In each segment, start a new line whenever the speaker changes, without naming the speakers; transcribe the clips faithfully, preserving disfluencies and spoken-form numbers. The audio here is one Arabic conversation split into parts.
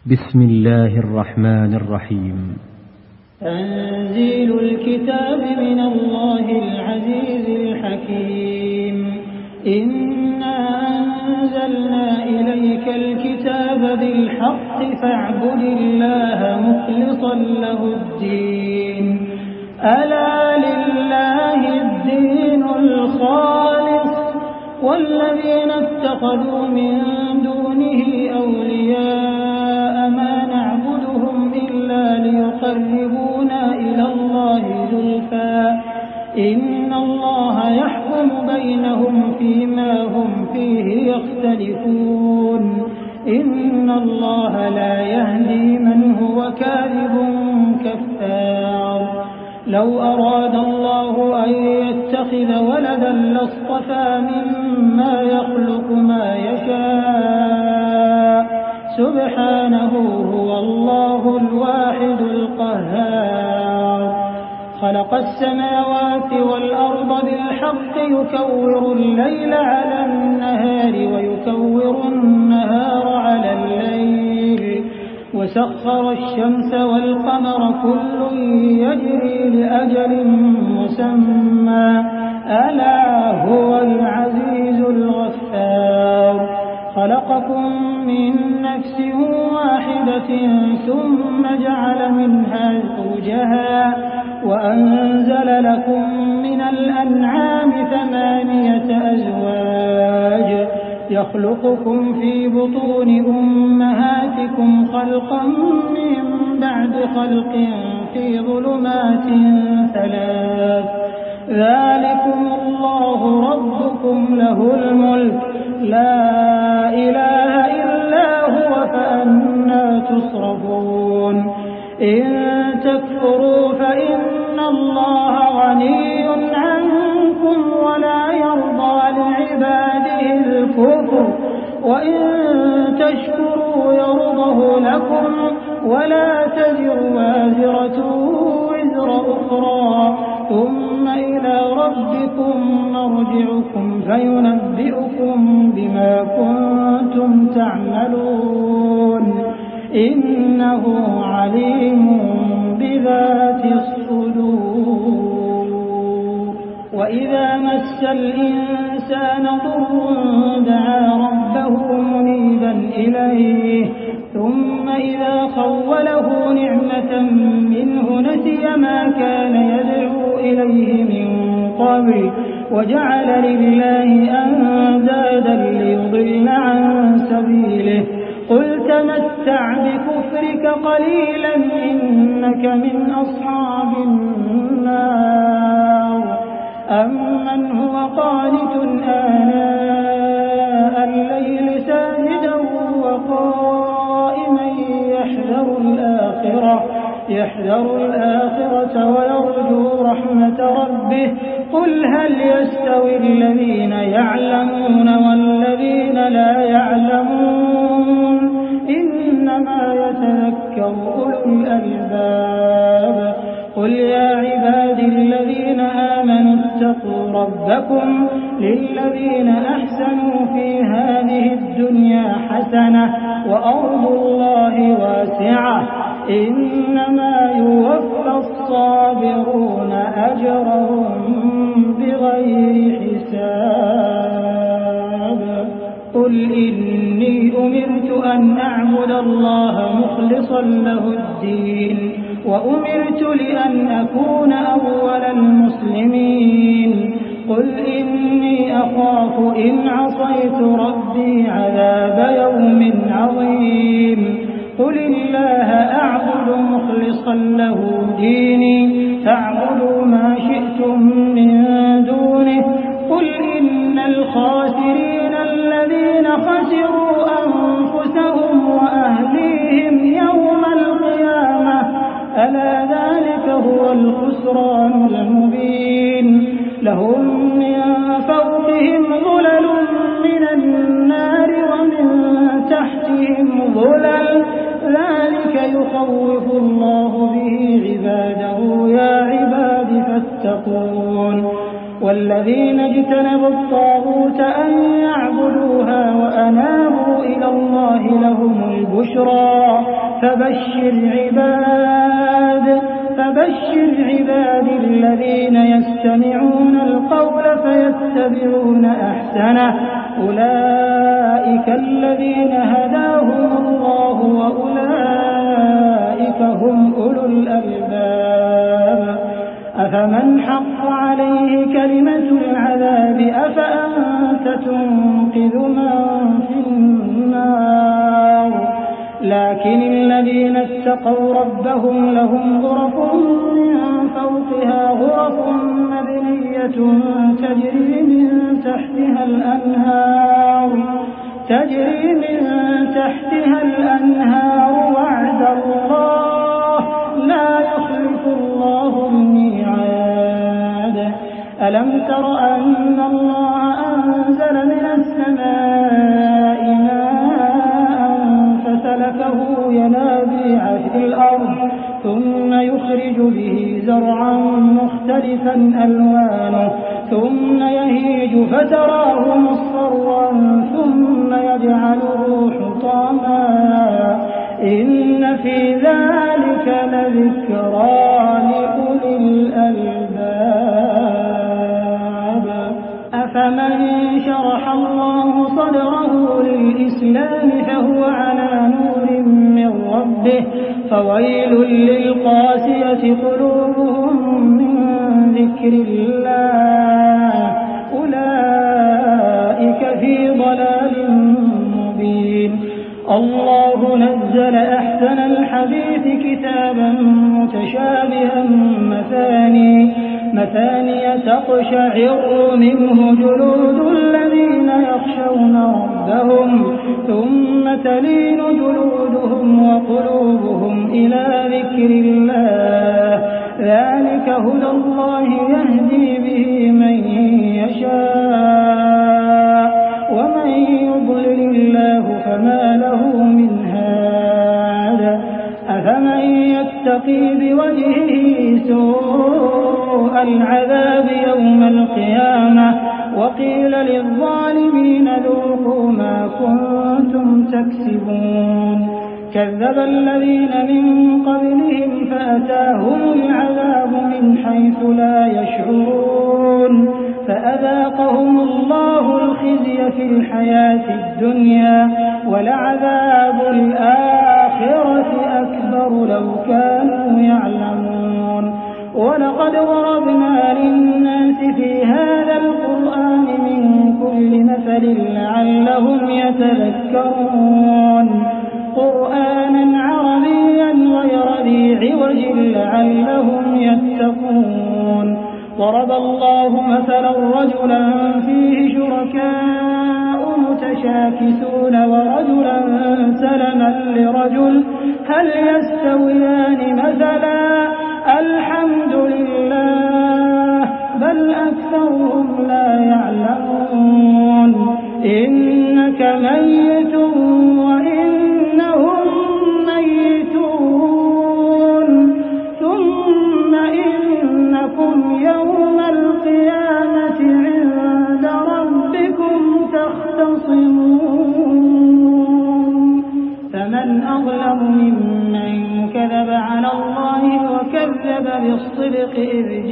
بسم الله الرحمن الرحيم.
تنزيل الكتاب من الله العزيز الحكيم. إنا أنزلنا إليك الكتاب بالحق فاعبد الله مخلصا له الدين. ألا لله الدين الخالص والذين اتخذوا من دونه أولياء ما نعبدهم إلا ليقربونا إلى الله زلفى إن الله يحكم بينهم فيما هم فيه يختلفون. إن الله لا يهدي من هو كاذب كفار. لو أراد الله أن يتخذ ولدا لاصطفى مما يخلق ما يشاء سبحانه هو الله الواحد القهار. خلق السماوات والأرض بالحق يكور الليل على النهار ويكور النهار على الليل وسخر الشمس والقمر كل يجري لأجل مسمى ألا هو العزيز الغفار. خلقكم من نفس واحدة ثم جعل منها زوجها وأنزل لكم من الأنعام ثمانية أزواج يخلقكم في بطون أمهاتكم خلقا من بعد خلق في ظلمات ثلاث. ذلكم الله ربكم له الملك لا إله إلا هو فأنى تصرفون. إن تكفروا فإن الله غني عنكم ولا يرضى لعباده الكفر وإن تشكروا يرضه لكم ولا تزر وازرة وزر أخرى ثم إلى ربكم مرجعكم فينبئكم بما كنتم تعملون. إنه عليم بذات الصدور. وإذا مس الإنسان ضر دعا ربه منيبا إليه ثم إذا خوله نعمة منه نسي ما كان يدعو إليه من قبل وجعل لله أندادا ليضل عن سبيله. قل تمتع بكفرك قليلا إنك من أصحاب النار. أمن هو قانت آناء الليل ساجدا وقائما يحذر الآخرة يحذر الآخرة ويرجو رحمة ربه. قل هل يستوي الذين يعلمون والذين لا يعلمون إنما يتذكر أولو الألباب. قل يا عبادي الذين آمنوا اتقوا ربكم للذين أحسنوا في هذه الدنيا حسنة وأرض الله واسعة إنما يوفى الصابرون أجرهم بغير حساب. قل إني أمرت أن أعبد الله مخلصا له الدين وأمرت لأن أكون أول المسلمين. قل إني أخاف إن عصيت ربي عذاب يوم عظيم. قل الله أعبد مخلصا له ديني فاعبدوا ما شئتم من دونه. قل إن الخاسرين الذين خسروا أنفسهم وأهليهم يوم القيامة ألا ذلك هو الخسران المبين. لهم من فوقهم ظلل من النار ومن تحتهم ظلل ذلك يخوف الله به عباده يا عباد فاتقون. والذين اجتنبوا الطاغوت أن يعبدوها وأنابوا إلى الله لهم البشرى فبشر عباد فبشر عباد الذين يستمعون القول فيتبعون أحسنه أولئك الذين هداهم الله وأولئك هم أولو الألباب أفمن حق عليه كلمة العذاب أفأنت تنقذ من في النار لكن الذين اتقوا ربهم لهم غرف من فوقها غرف مبنية تجري من تحتها الأنهار تجري من تحتها الأنهار وعد الله لا يخلف الله الميعاد ألم تر أن الله أنزل من السماء ماء فسلكه ينابيع في الأرض ثم يخرج به زرعا مختلفا ألوانه ثم يهيج فتراه مصفرا ثم يجعله حطاما إن في ذلك لذكرى لأولي الألباب أفمن شرح الله صدره للإسلام فهو على نور من ربه فويل للقاسية قلوبهم من ذكر الله أولئك في ضلال مبين الله نزل أحسن الحديث كتابا متشابها مثاني مثاني تقشعر منه جلود الذين يخشون ربهم ثم تلين جلودهم وقلوبهم إلى ذكر الله ذلك هدى الله يهدي به من يشاء ومن يضلل الله فما له من هاد أفمن يتقي بوجهه سوء العذاب يوم القيامة وقيل للظالمين ذوقوا ما كنتم تكسبون كذب الذين من قبلهم فأتاهم العذاب من حيث لا يشعرون فأذاقهم الله الخزي في الحياة الدنيا ولعذاب الآخرة أكبر لو كانوا يعلمون ولقد ضربنا للناس في هذا القرآن من كل مثل لعلهم يتذكرون قرآنا عربيا غير ذي عوج لعلهم يتقون ضرب الله مثلا رجلا فيه شركاء متشاكسون ورجلا سلما لرجل هل يستويان مثلا الحمد لله بل أكثرهم لا يعلمون إنك ميت وإنهم ميتون ثم إنكم يوم القيامة عند ربكم تختصمون فمن أظلم ممن كذب على الله وكذب بالصدق إذ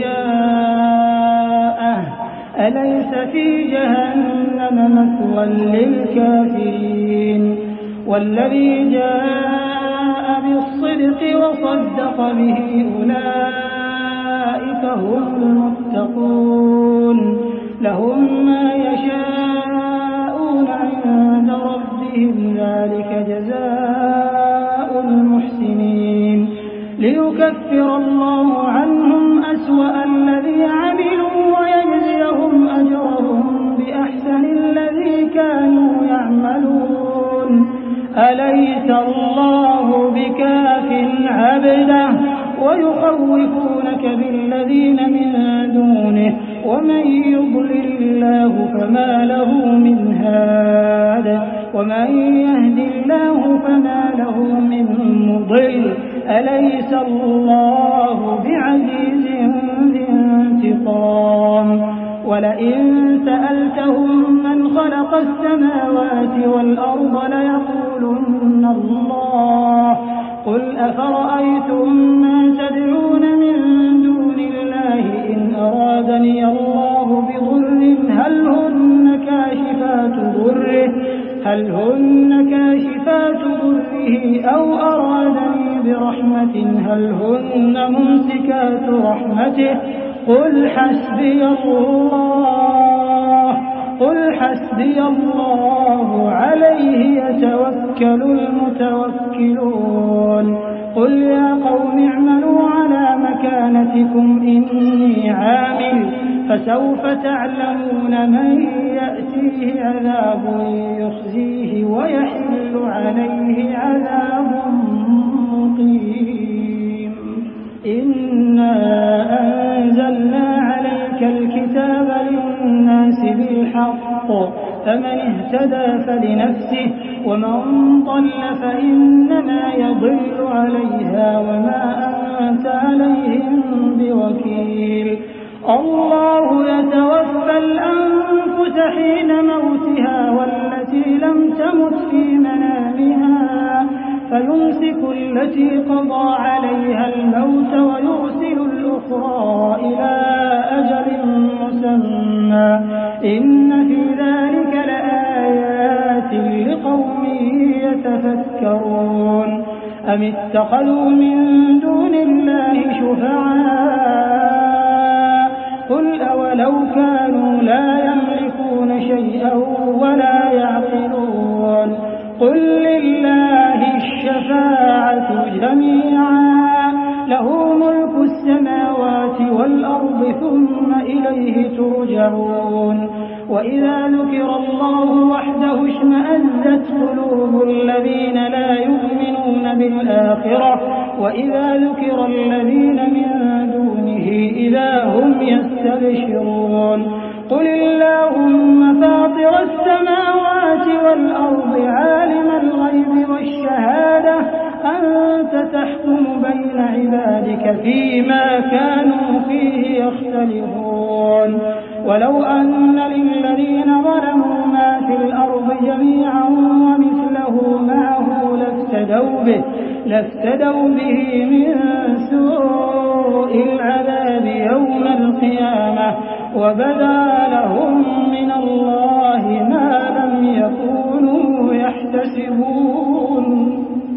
جاءه أليس في جهنم مثوى للكافرين والذي جاء بالصدق وصدق به أولئك هم المتقون لهم ما يشاءون عند ربهم ذلك جزاء المحسنين ليكفر الله عنهم أسوأ الذي عملوا ويجزيهم أجرهم بأحسن الذي كانوا يعملون أليس الله بكاف عبده ويخوفونك بالذين من دونه ومن يضلل الله فما له من هاد ومن يهد الله فما له من مضل أليس الله بعزيز ذي انتقام ولئن سألتهم من خلق السماوات والأرض ليقولن الله قل أفرأيتم ما تدعون من دون الله إن أرادني الله بضر هل هن كاشفات ضره هل هن كاشفات ضره أو أرادني برحمة هل هن ممسكات رحمته قل حسبي الله قل حسبي الله عليه يتوكل المتوكلون قل يا قوم اعملوا على مكانتكم إني عامل فسوف تعلمون من يأتيه عذاب يخزيه ويحل عليه عذاب مقيم إنا أنزلنا عليك الكتاب للناس بالحق فمن اهتدى فلنفسه ومن ضل فإنما يضل عليها وما أنت عليهم بوكيل الله يتوفى الأنفس حين موتها والتي لم تمت في منامها فيمسك التي قضى عليها الموت ويرسل الأخرى إلى أجل مسمى إن في ذلك لآيات لقوم يتفكرون أم اتخذوا من دون الله شفعاء قل أولو كانوا لا يملكون شيئا ولا يعقلون قل لله الشفاعة جميعا له ملك السماوات والأرض ثم إليه ترجعون وإذا ذكر الله وحده اشمأزت قلوب الذين لا يؤمنون بالآخرة وإذا ذكر الذين من دونه إذا هم يستبشرون قل اللهم فاطر السماوات والأرض عالم الغيب والشهادة أنت تحكم بين عبادك فيما كانوا فيه يختلفون ولو أن للذين ظلموا ما في الأرض جميعا ومثله معه لافتدوا به, لافتدوا به من سوء العذاب يوم القيامة وبدا لهم من الله ما لم يكونوا يحتسبون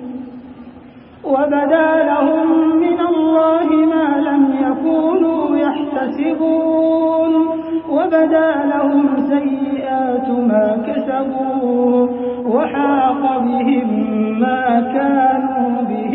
وبدا لهم من الله ما لم يكونوا يحتسبون وبدا لهم سيئات ما كسبوا وحاق بهم ما كانوا به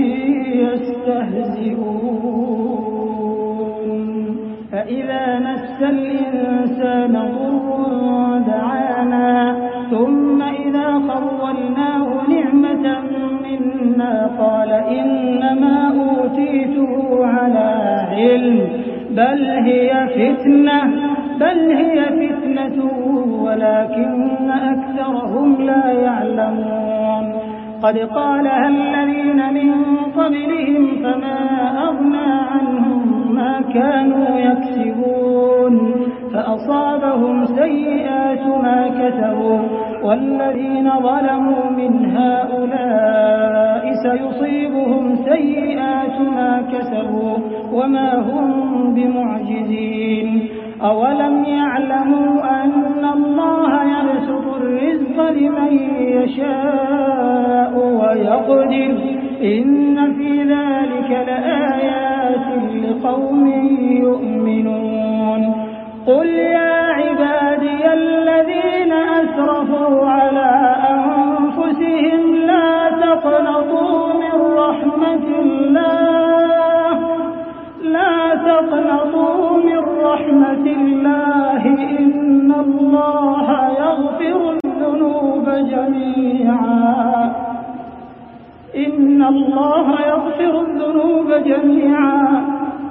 يستهزئون فإذا مس الإنسان ضر دعانا ثم إذا خولناه نعمة منا قال إنما أوتيته على علم بل هي فتنة بل هي فتنة ولكن أكثرهم لا يعلمون قد قالها الذين من قبلهم فما أغنى عنهم ما كانوا يكسبون فأصابهم سيئات ما كسبوا والذين ظلموا من هؤلاء سيصيبهم سيئات ما كسبوا وما هم بمعجزين أولم يعلموا أن الله يبسط الرزق لمن يشاء ويقدر إن في ذلك لآيات لقوم يؤمنون قل يا عبادي الذين أسرفوا على أنفسهم لا تقنطوا من رحمة الله لا تقنطوا من رحمة الله إن الله يغفر الذنوب جميعا إن الله يغفر الذنوب جميعا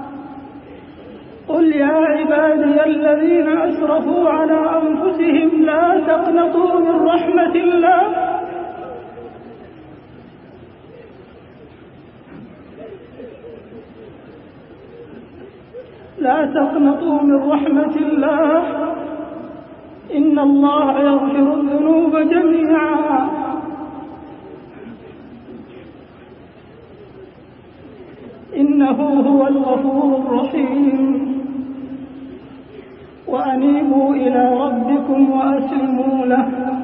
قل يا عبادي الذين أسرفوا على أنفسهم لا تقنطوا من رحمة الله لا تقنطوا من رحمة الله إن الله يغفر الذنوب جميعا إنه هو الغفور الرحيم وأنيبوا إلى ربكم وأسلموا له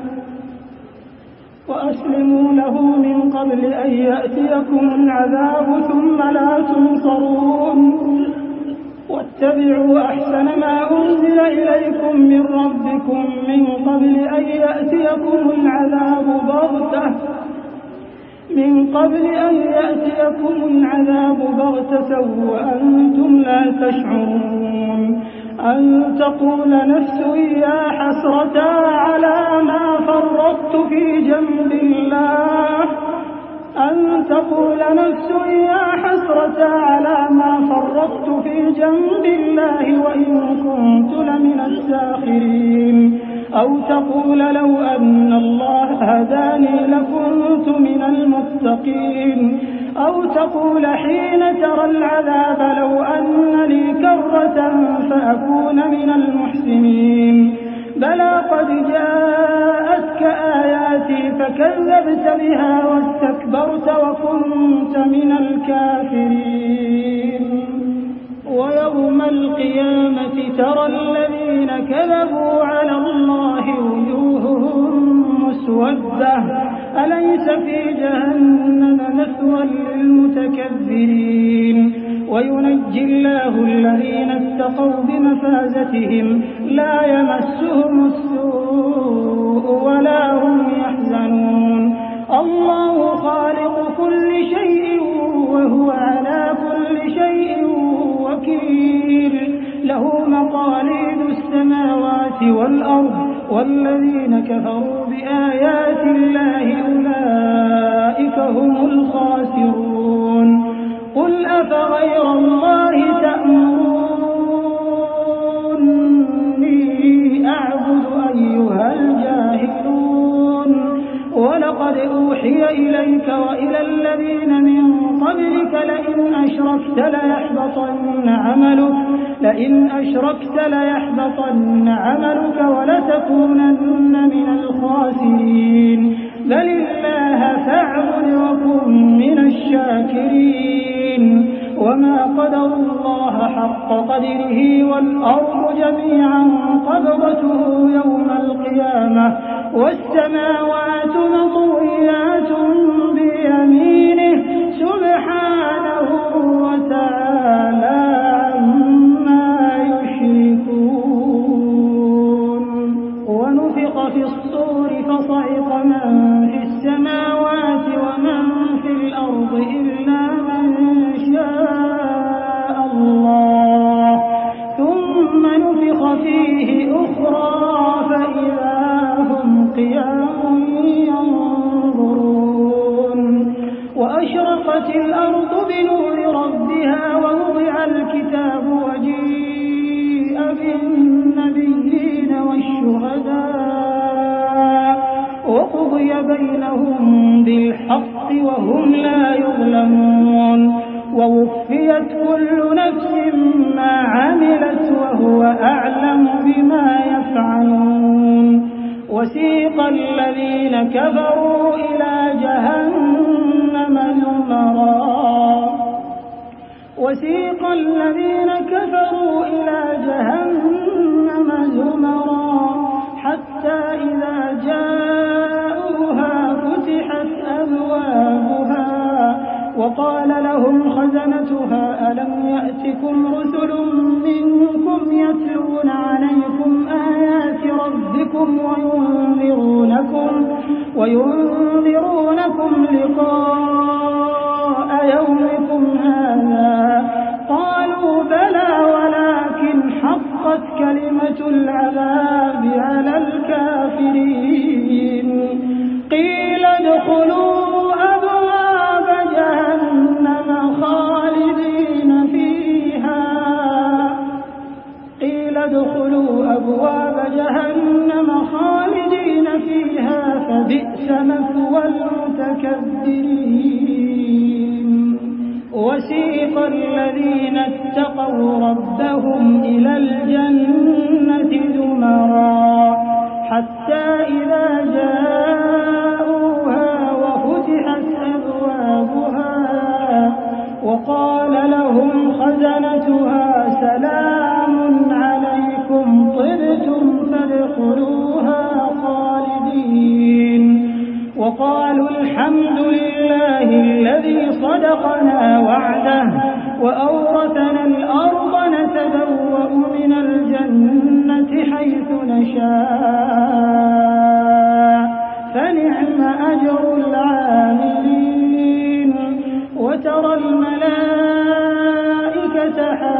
وأسلموا له من قبل أن يأتيكم العذاب ثم لا تنصرون واتبعوا أحسن ما أنزل إليكم من ربكم من قبل أن يأتيكم العذاب بغتة من قبل أن يأتيكم العذاب بغتة وأنتم لا تشعرون أن تقول نفس يا حسرة على ما فرطت في جنب الله أن تقول نفس يا حسرة على ما فرطت في جنب الله وإن كنت لمن الساخرين أو تقول لو أن الله هداني لكنت من المتقين أو تقول حين ترى العذاب لو أن لي كرة فأكون من المحسنين بلى قد جاءتك آياتي فكذبت بها واستكبرت وكنت من الكافرين ويوم القيامة ترى الذين كذبوا على الله وجوههم مسودة أليس في جهنم مثوى للمتكبرين وينجي الله الذين اتقوا بمفازتهم لا يمسهم السوء ولا هم يحزنون الله خالق كل شيء وهو على كل شيء وكيل له مقاليد السماوات والأرض والذين كفروا بآيات الله أولئك هم الخاسرون قل أفغير الله تأمروني أعبد أيها الجاهلون ولقد أوحي إليك وإلى الذين من قبلك لئن أشركت ليحبطن عملك لئن أشركت ليحبطن عملك ولتكونن من الخاسرين بل الله فاعبد وكن من الشاكرين وما قدر الله حق قدره والأرض جميعا قبضته يوم القيامة والسماوات مطويات بيمينه سبحانه وتعالى عما يشركون ونفخ في الصور فصعق من في السماوات ومن في الأرض إلا من شاء الله ثم نفخ فيه أخرى فإذا هم قيام ينظرون وأشرقت الأرض بنور ربها ووضع الكتاب وجيء بالنبيين والشهداء وقضي بينهم بالحق وهم لا يظلمون ووفيت كل نفس ما عملت وهو أعلم بما يفعلون وسيق الذين كفروا إلى جهنم زمرا وسيق الذين كفروا إلى جهنم زمرا حتى إذا جاءوها فتحت أبوابها وقال لهم خزنتها ألم يأتكم رسل منكم يتلون عليكم آيات ربكم وينذرونكم, وينذرونكم لقاء يومكم هذا قالوا بلى ولكن حقت كلمة العذاب على الكافرين قيل ادخلوا أبواب جهنم خالدين فيها قيل ادخلوا أبواب جهنم خالدين فيها فبئس مثوى المتكبرين وسيق الذين اتقوا ربهم إلى الجنة زمرا وقال لهم خزنتها سلام عليكم طبتم فادخلوها خالدين وقالوا الحمد لله الذي صدقنا وعده وأورثنا الأرض نتبوأ من الجنة حيث نشاء فنعم أجر العاملين وترى الملائكة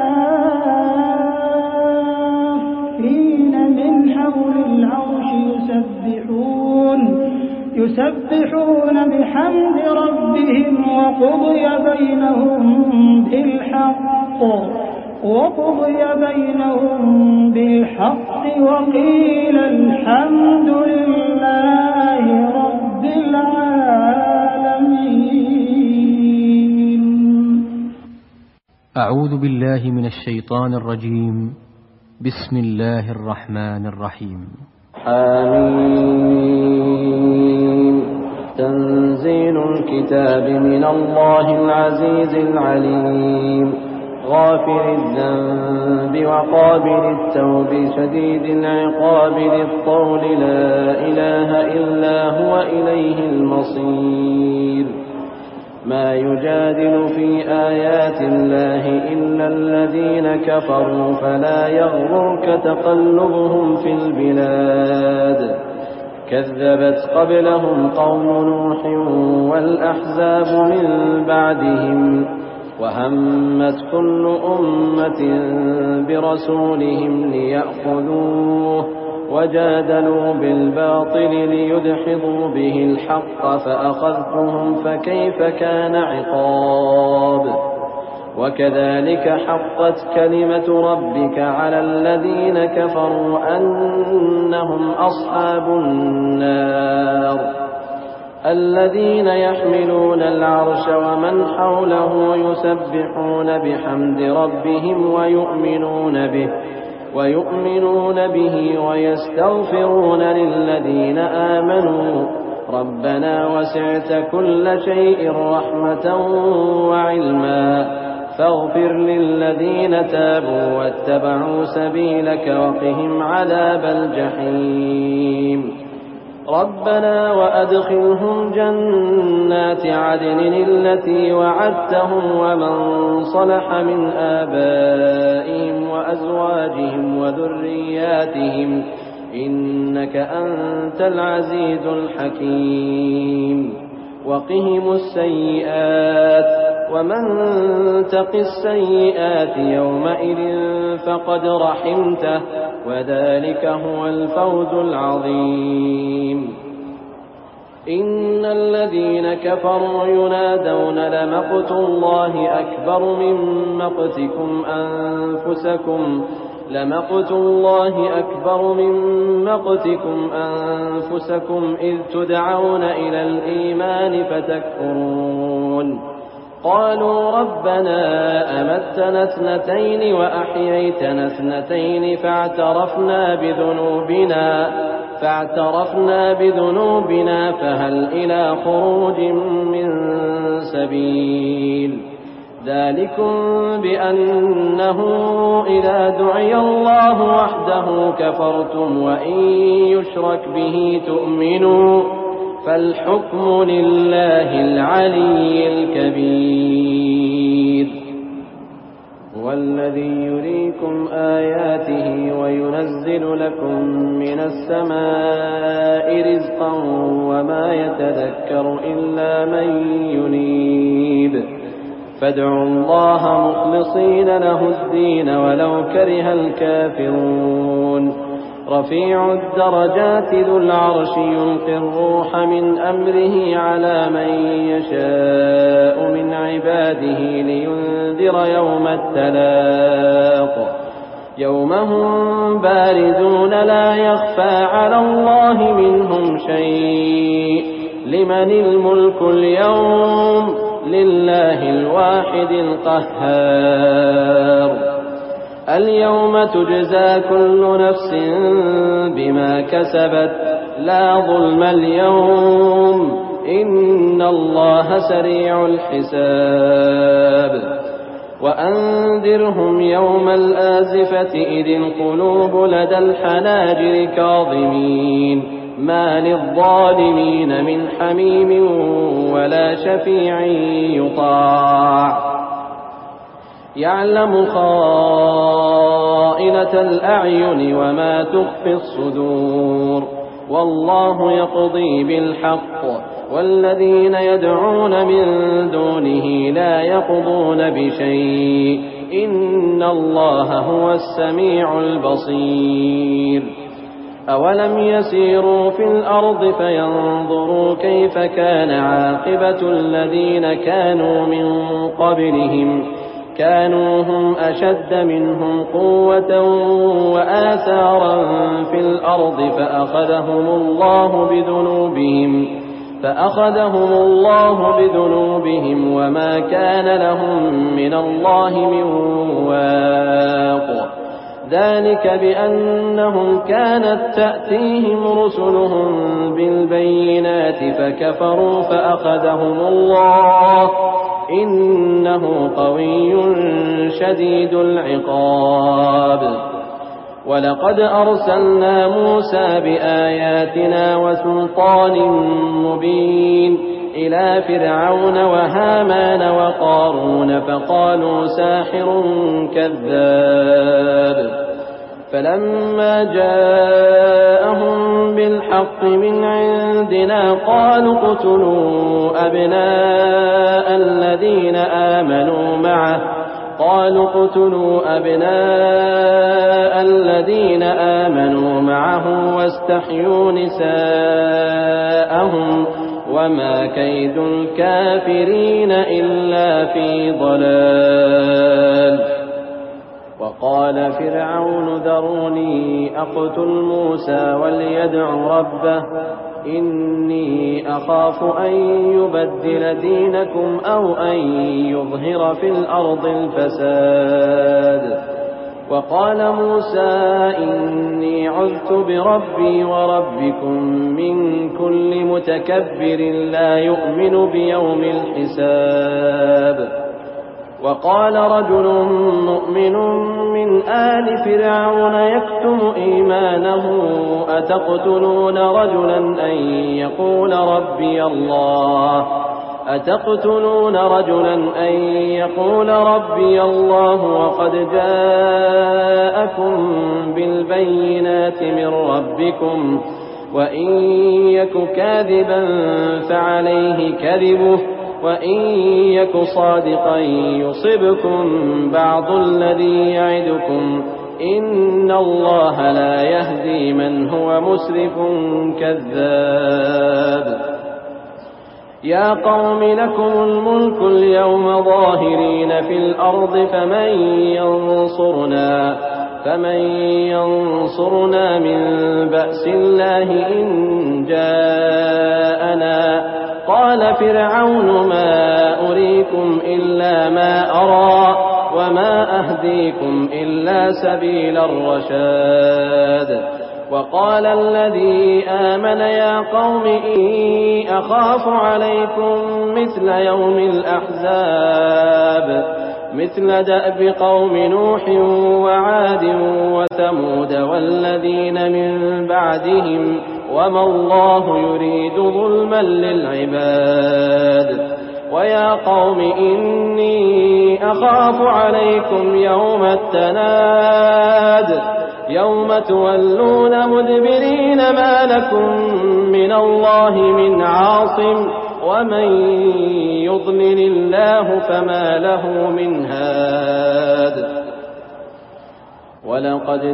حافين من حول العرش يسبحون يسبحون بحمد ربهم وقضي بينهم بالحق وقضي بينهم بالحق وقيل الحمد لله رب العالمين.
أعوذ بالله من الشيطان الرجيم. بسم الله الرحمن الرحيم.
آمين. تنزيل الكتاب من الله العزيز العليم غافر الذنب وقابل التوب شديد العقاب ذي الطول لا إله إلا هو إليه المصير. ما يجادل في آيات الله إلا الذين كفروا فلا يغررك تقلبهم في البلاد. كذبت قبلهم قوم نوح والأحزاب من بعدهم وهمت كل أمة برسولهم ليأخذوه وجادلوا بالباطل ليدحضوا به الحق فأخذتهم فكيف كان عقاب. وكذلك حقت كلمة ربك على الذين كفروا أنهم أصحاب النار الذين يحملون العرش ومن حوله يسبحون بحمد ربهم ويؤمنون به ويؤمنون به ويستغفرون للذين آمنوا ربنا وسعت كل شيء رحمة وعلما فاغفر للذين تابوا واتبعوا سبيلك وقهم عذاب الجحيم. ربنا وأدخلهم جنات عدن التي وعدتهم ومن صلح من آبائهم وأزواجهم وذرياتهم إنك أنت العزيز الحكيم. وقهم السيئات ومن تق السيئات يومئذ فقد رحمته وذلك هو الفوز العظيم. إن الذين كفروا ينادون لمقت الله أكبر من مقتكم أنفسكم لمقت الله أكبر من مقتكم أنفسكم إذ تدعون إلى الإيمان فتكفرون. قالوا ربنا أمتنا اثنتين وأحييتنا اثنتين فاعترفنا بذنوبنا فاعترفنا بذنوبنا فهل إلى خروج من سبيل. ذلكم بأنه إذا دعي الله وحده كفرتم وإن يشرك به تؤمنوا فالحكم لله العلي الكبير. هو الذي يريكم آياته وينزل لكم من السماء رزقا وما يتذكر إلا من ينيب. فادعوا الله مخلصين له الدين ولو كره الكافرون. رفيع الدرجات ذو العرش يلقي الروح من أمره على من يشاء من عباده لينذر يوم التلاق يوم هم باردون لا يخفى على الله منهم شيء. لمن الملك اليوم لله الواحد القهار. اليوم تجزى كل نفس بما كسبت لا ظلم اليوم إن الله سريع الحساب وأنذرهم يوم الآزفة إذ القلوب لدى الحناجر كاظمين ما للظالمين من حميم ولا شفيع يطاع يعلم خائنة الأعين وما تخفي الصدور والله يقضي بالحق والذين يدعون من دونه لا يقضون بشيء إن الله هو السميع البصير أولم يسيروا في الأرض فينظروا كيف كان عاقبة الذين كانوا من قبلهم كانوا هم أشد منهم قوة وآثارا في الأرض فأخذهم الله بذنوبهم فأخذهم الله بذنوبهم وما كان لهم من الله من واق ذلك بأنهم كانت تأتيهم رسلهم بالبينات فكفروا فأخذهم الله إنه قوي شديد العقاب ولقد أرسلنا موسى بآياتنا وسلطان مبين إلى فرعون وهامان وقارون فقالوا ساحر كذاب فلما جاءهم بالحق من عندنا قالوا اقتلوا أبناء الذين آمنوا معه قالوا اقتلوا أبناء الذين آمنوا معه واستحيوا نساءهم وما كيد الكافرين إلا في ضلال وقال فرعون ذروني أقتل موسى وليدع ربه إني أخاف أن يبدل دينكم أو أن يظهر في الأرض الفساد وقال موسى إني عذت بربي وربكم من كل متكبر لا يؤمن بيوم الحساب وقال رجل مؤمن من آل فرعون يكتم إيمانه أتقتلون رجلا أن يقول ربي الله أتقتلون رجلا أن يقول ربي الله وقد جاءكم بالبينات من ربكم وإن يك كاذبا فعليه كذبه وإن يك صادقا يصبكم بعض الذي يعدكم إن الله لا يهدي من هو مسرف كذاب يا قوم لكم الملك اليوم ظاهرين في الأرض فمن ينصرنا فمن ينصرنا من بأس الله إن جاءنا قال فرعون ما أريكم إلا ما أرى وما أهديكم إلا سبيل الرشاد وقال الذي آمن يا قوم إني أخاف عليكم مثل يوم الأحزاب مثل دأب قوم نوح وعاد وثمود والذين من بعدهم وما الله يريد ظلما للعباد ويا قوم إني أخاف عليكم يوم التناد يوم تولون مدبرين ما لكم من الله من عاصم ومن يضلل الله فما له من هاد ولقد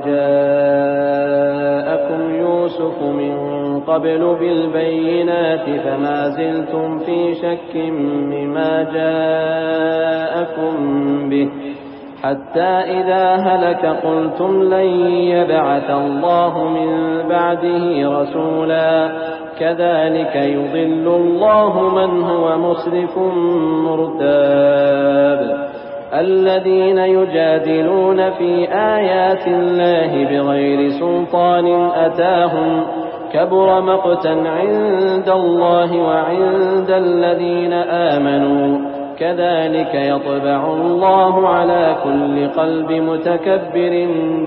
جاءكم يوسف من قبل بالبينات فما زلتم في شك مما جاءكم به حتى إذا هلك قلتم لن يبعث الله من بعده رسولا كذلك يضل الله من هو مسرف مرتاب الذين يجادلون في آيات الله بغير سلطان أتاهم كبر مقتا عند الله وعند الذين آمنوا كذلك يطبع الله على كل قلب متكبر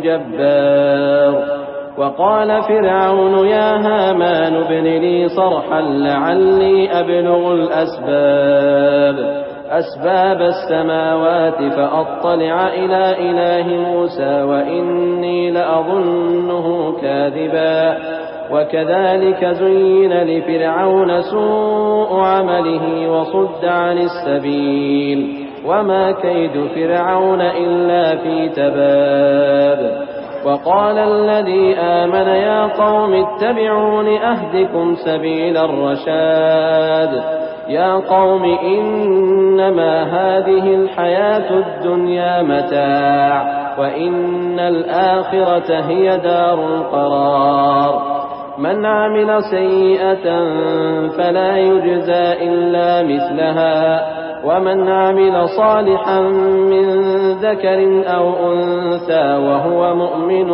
جبار. وقال فرعون يا هامان ابن لي صرحا لعلي أبلغ الأسباب أسباب السماوات فأطلع إلى إله موسى وإني لأظنه كاذبا. وكذلك زين لفرعون سوء عمله وصد عن السبيل وما كيد فرعون إلا في تباب. وقال الذي آمن يا قوم اتبعون أهدكم سبيل الرشاد. يا قوم إنما هذه الحياة الدنيا متاع وإن الآخرة هي دار القرار. من عمل سيئة فلا يجزى إلا مثلها ومن عمل صالحا من ذكر أو أنثى وهو مؤمن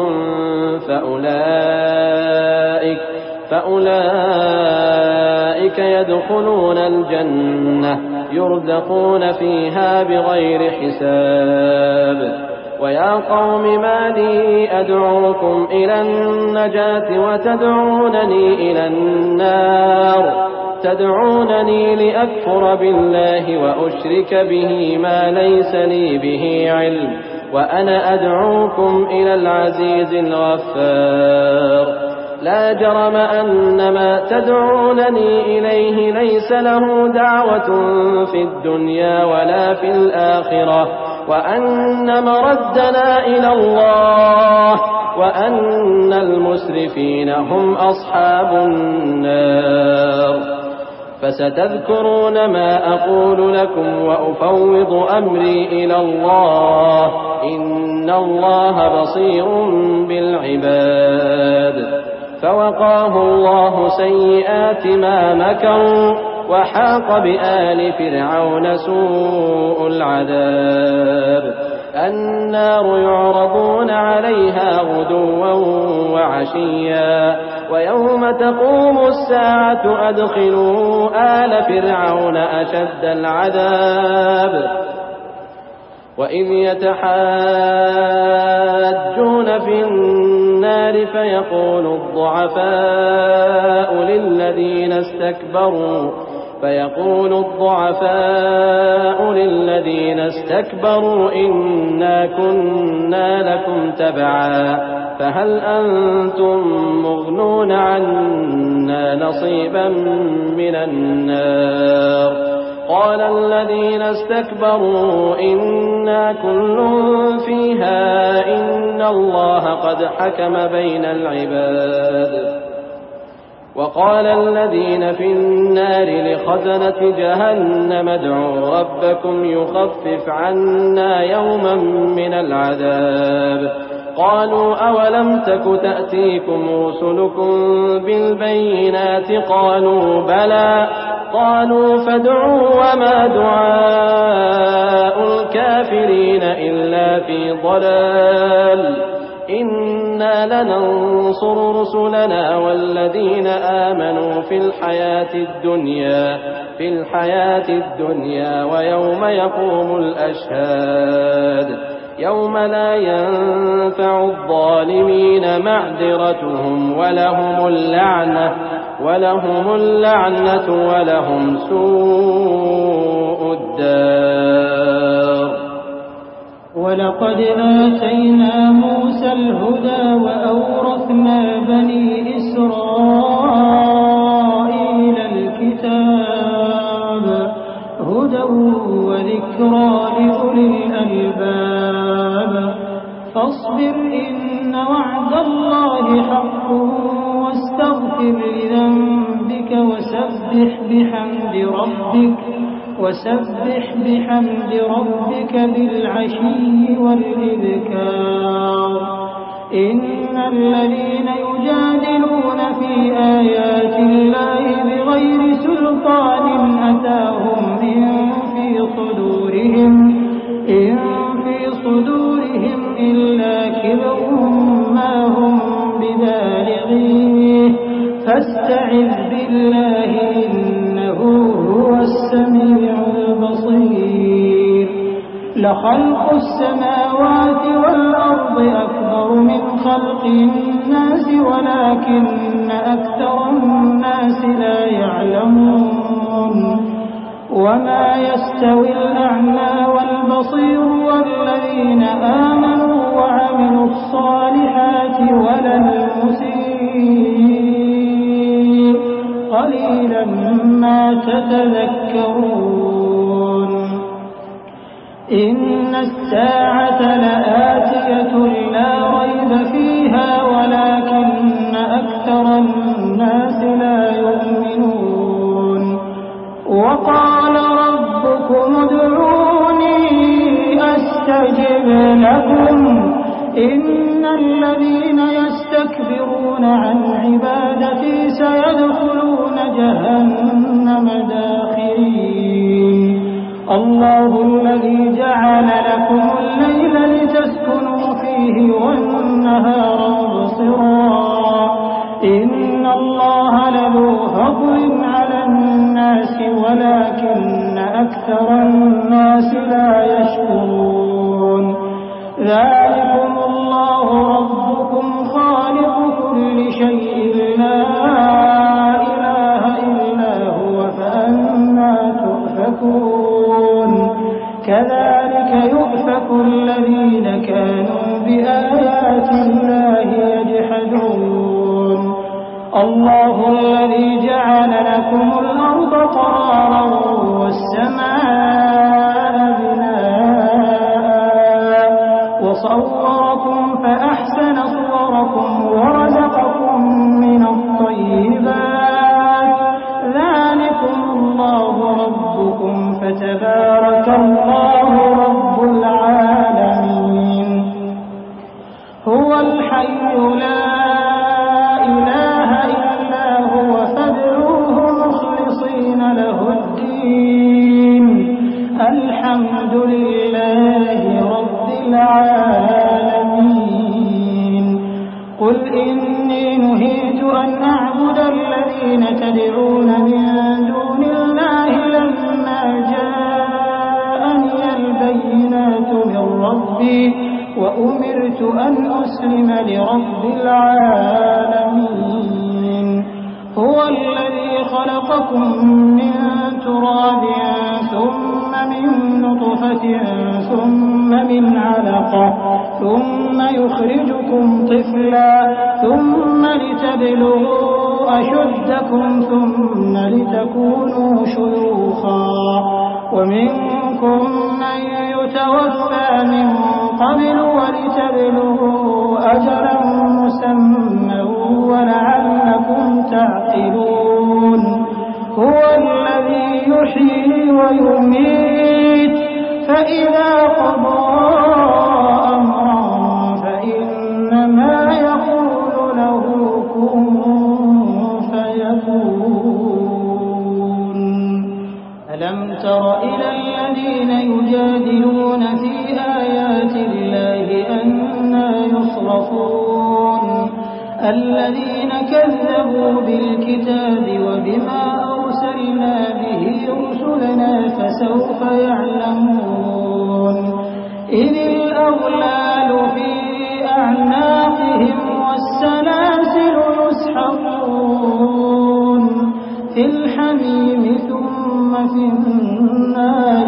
فأولئك, فأولئك يدخلون الجنة يرزقون فيها بغير حساب. ويا قوم ما لي أدعوكم إلى النجاة وتدعونني إلى النار تدعونني لأكفر بالله وأشرك به ما ليس لي به علم وأنا أدعوكم إلى العزيز الغفار. لا جرم أن ما تدعونني إليه ليس له دعوة في الدنيا ولا في الآخرة وأن مردنا إلى الله وأن المسرفين هم أصحاب النار. فستذكرون ما أقول لكم وأفوض أمري إلى الله إن الله بصير بالعباد. فوقاه الله سيئات ما مكروا وحاق بآل فرعون سوء العذاب. النار يعرضون عليها غدوا وعشيا ويوم تقوم الساعة أدخلوا آل فرعون أشد العذاب. وإذ يتحاجون في النار فيقول الضعفاء للذين استكبروا فيقول الضعفاء للذين استكبروا إنا كنا لكم تبعا فهل أنتم مغنون عنا نصيبا من النار. قال الذين استكبروا إنا كل فيها إن الله قد حكم بين العباد. وقال الذين في النار لخزنة جهنم ادعوا ربكم يخفف عنا يوما من العذاب. قالوا أولم تك تأتيكم رسلكم بالبينات قالوا بلى قالوا فادعوا وما دعاء الكافرين إلا في ضلال. إنا لننصر رسلنا والذين آمنوا في الحياة الدنيا في الحياة الدنيا ويوم يقوم الأشهاد يوم لا ينفع الظالمين معذرتهم ولهم اللعنة ولهم اللعنة ولهم سوء الدار.
ولقد آتينا موسى الهدى وأورثنا بني إسرائيل الكتاب هدى وذكرى لأولي الألباب. فاصبر إن وعد الله حق واستغفر لذنبك وسبح بحمد ربك وسبح بحمد ربك بالعشي والإبكار. إن الذين يجادلون في آيات الله بغير سلطان أتاهم إن في صدورهم إن في صدورهم إلا كبر ما هم ببالغيه فاستعذ بالله إنه هو السميع البصير لخلق السماوات والأرض أكبر من خلق الناس ولكن أكثر الناس لا يعلمون وما يستوي الأعمى والبصير والذين آمنوا وعملوا الصالحات ولا المسيء قليلا ما تتذكرون إن الساعة لآتية لا ريب فيها ولكن أكثر الناس لا يؤمنون وقال ربكم ادعوني أستجب لكم إن الذين يستكبرون عن عبادتي سيدخلون جهنم داخرين الله الذي جعل لكم الليل لتسكنوا فيه والنهار مبصرا إن الله لذو فضل على الناس ولكن أكثر الناس لا يشكرون ذلكم الله ربكم خالق كل شيء لا إله إلا هو فأنى تؤفكون كذلك يؤفك الذين كانوا بآيات الله يجحدون الله الذي جعل لكم الأرض قرارا والسماء بناء وصوركم فأحسن صوركم ورزقكم من الطيبات ذلكم الله ربكم فتبارك الله رب العالمين هو الحي لا إله إلا هو فادعوه مخلصين له الدين الحمد لله رب العالمين قل إني نهيت أن أعبد الذين تدعون من دون الله لما جاءني البينات من ربي وأمرت أن أسلم لرب العالمين هو الذي خلقكم من تراب ثم من نطفة ثم من علقة ثم يخرجكم طفلا ثم لتبلغوا أشدكم ثم لتكونوا شيوخا ومنكم من يتوفى من قبل ولتبلغوا أجلا مسمى ولعلكم تعقلون هو الذي يحيي ويميت فإذا قضى أمرا فإنما يقول له كن فيكون ألم تر إلى الذين يجادلون في آيات الله أنى يصرفون الذين كذبوا بالكتاب وبما أرسلنا به رسلنا فسوف يعلمون إذ الأغلال في أعناقهم والسلاسل يسحقون في الحميم ثم في النار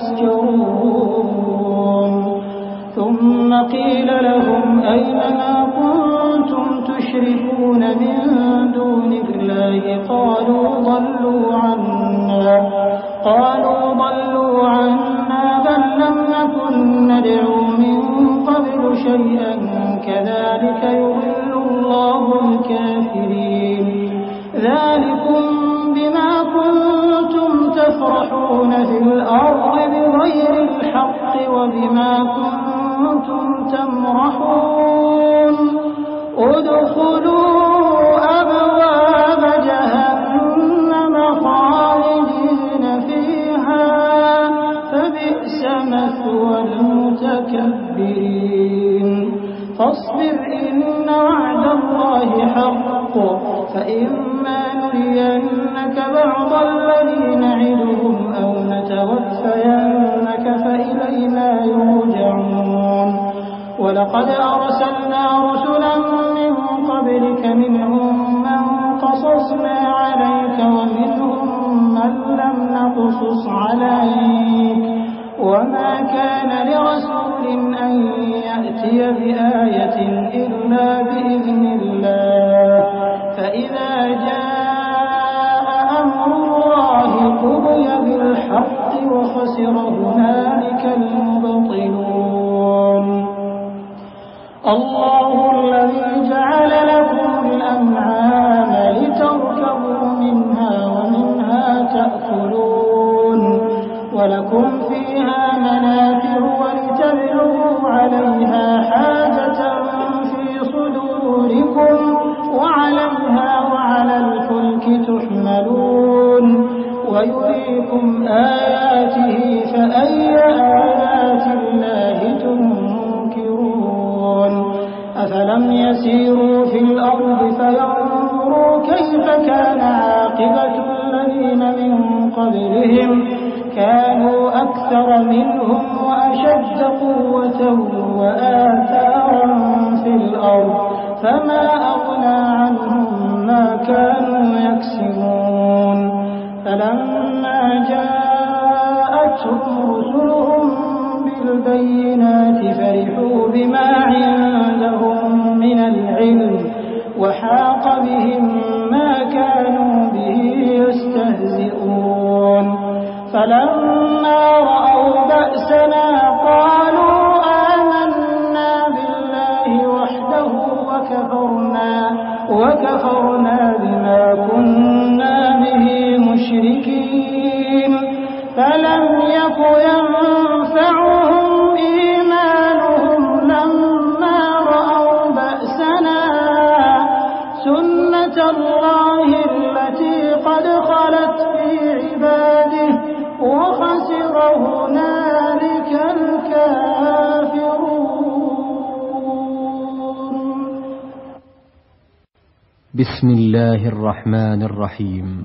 يسجرون ثم قيل لهم أين ما كنتم تشركون من دون الله قالوا ضلوا عنا قالوا ضلوا عنا بل لم نكن ندعو من قبل شيئا كذلك يضل الله الكافرين ذلكم بما كنتم تفرحون في الأرض بغير الحق وبما كنتم تمرحون ادخلوا أبواب جهنم خالدين فيها فبئس مثوى المتكبرين فاصبر إن وعد الله حق فإما إما نرينك بعض الذي نعدهم أو نتوفينك فإلينا يرجعون ولقد أرسلنا رسلا من قبلك منهم من قصصنا عليك ومنهم من لم نقصص عليك وما كان لرسول أن يأتي بآية إلا بإذن الله فإذا جاء أمر الله قضي بالحق وخسر هنالك المبطلون الله الذي جعل لكم الأنعام لتركبوا منها ومنها تأكلون ولكم فيها منافع ولتبلغوا عليها حاجة في صدوركم وعليها وعلى الفلك تحملون ويريكم آياته فأي آيات الله تنكرون أفلم يسيروا في الأرض فينظروا كيف كان عاقبة الذين من قبلهم كانوا أكثر منهم وأشد قوة وآثارا في الأرض فما أغنى عنهم ما كانوا يكسبون فلما جاءتهم رسلهم بالبينات فرحوا بما عندهم من العلم وحاق بهم ما كانوا به يستهزئون فلما رأوا بأسنا قالوا آمنا بالله وحده وكفرنا وكفرنا بما كنا به مشركين فلم يك ينفعهم إيمانهم لما رأوا بأسنا سنة الله التي قد خلت في عباده وخسر هنالك الكافرون.
بسم الله الرحمن الرحيم.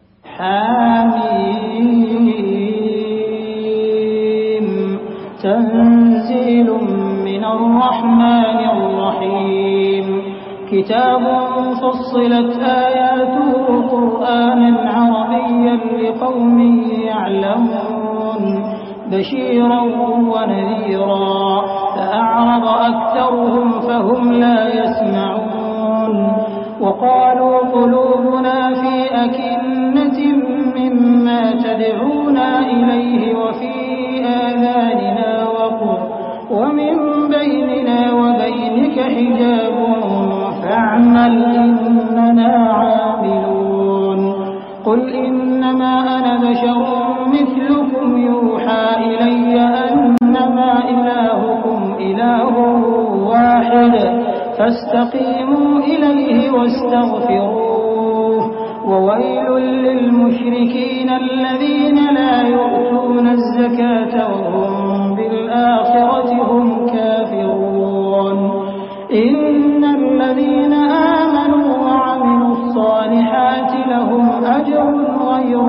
حميم تنزيل من الرحمن الرحيم كتاب فصلت آياته قرآنا عربيا لقوم يعلمون بشيرا ونذيرا فأعرض أكثرهم فهم لا يسمعون وقالوا قلوبنا في أكنة مما تدعونا إليه وفي آذاننا وقر ومن بيننا وبينك حجاب فاعمل إننا عاملون قل إنما أنا بشر مثلكم يوحى إلي أنما إلهكم إله واحد فاستقيموا إليه واستغفروه وويل للمشركين الذين لا يؤتون الزكاة وهم بالآخرة هم كافرون إن الذين آمنوا وعملوا الصالحات لهم أجر غير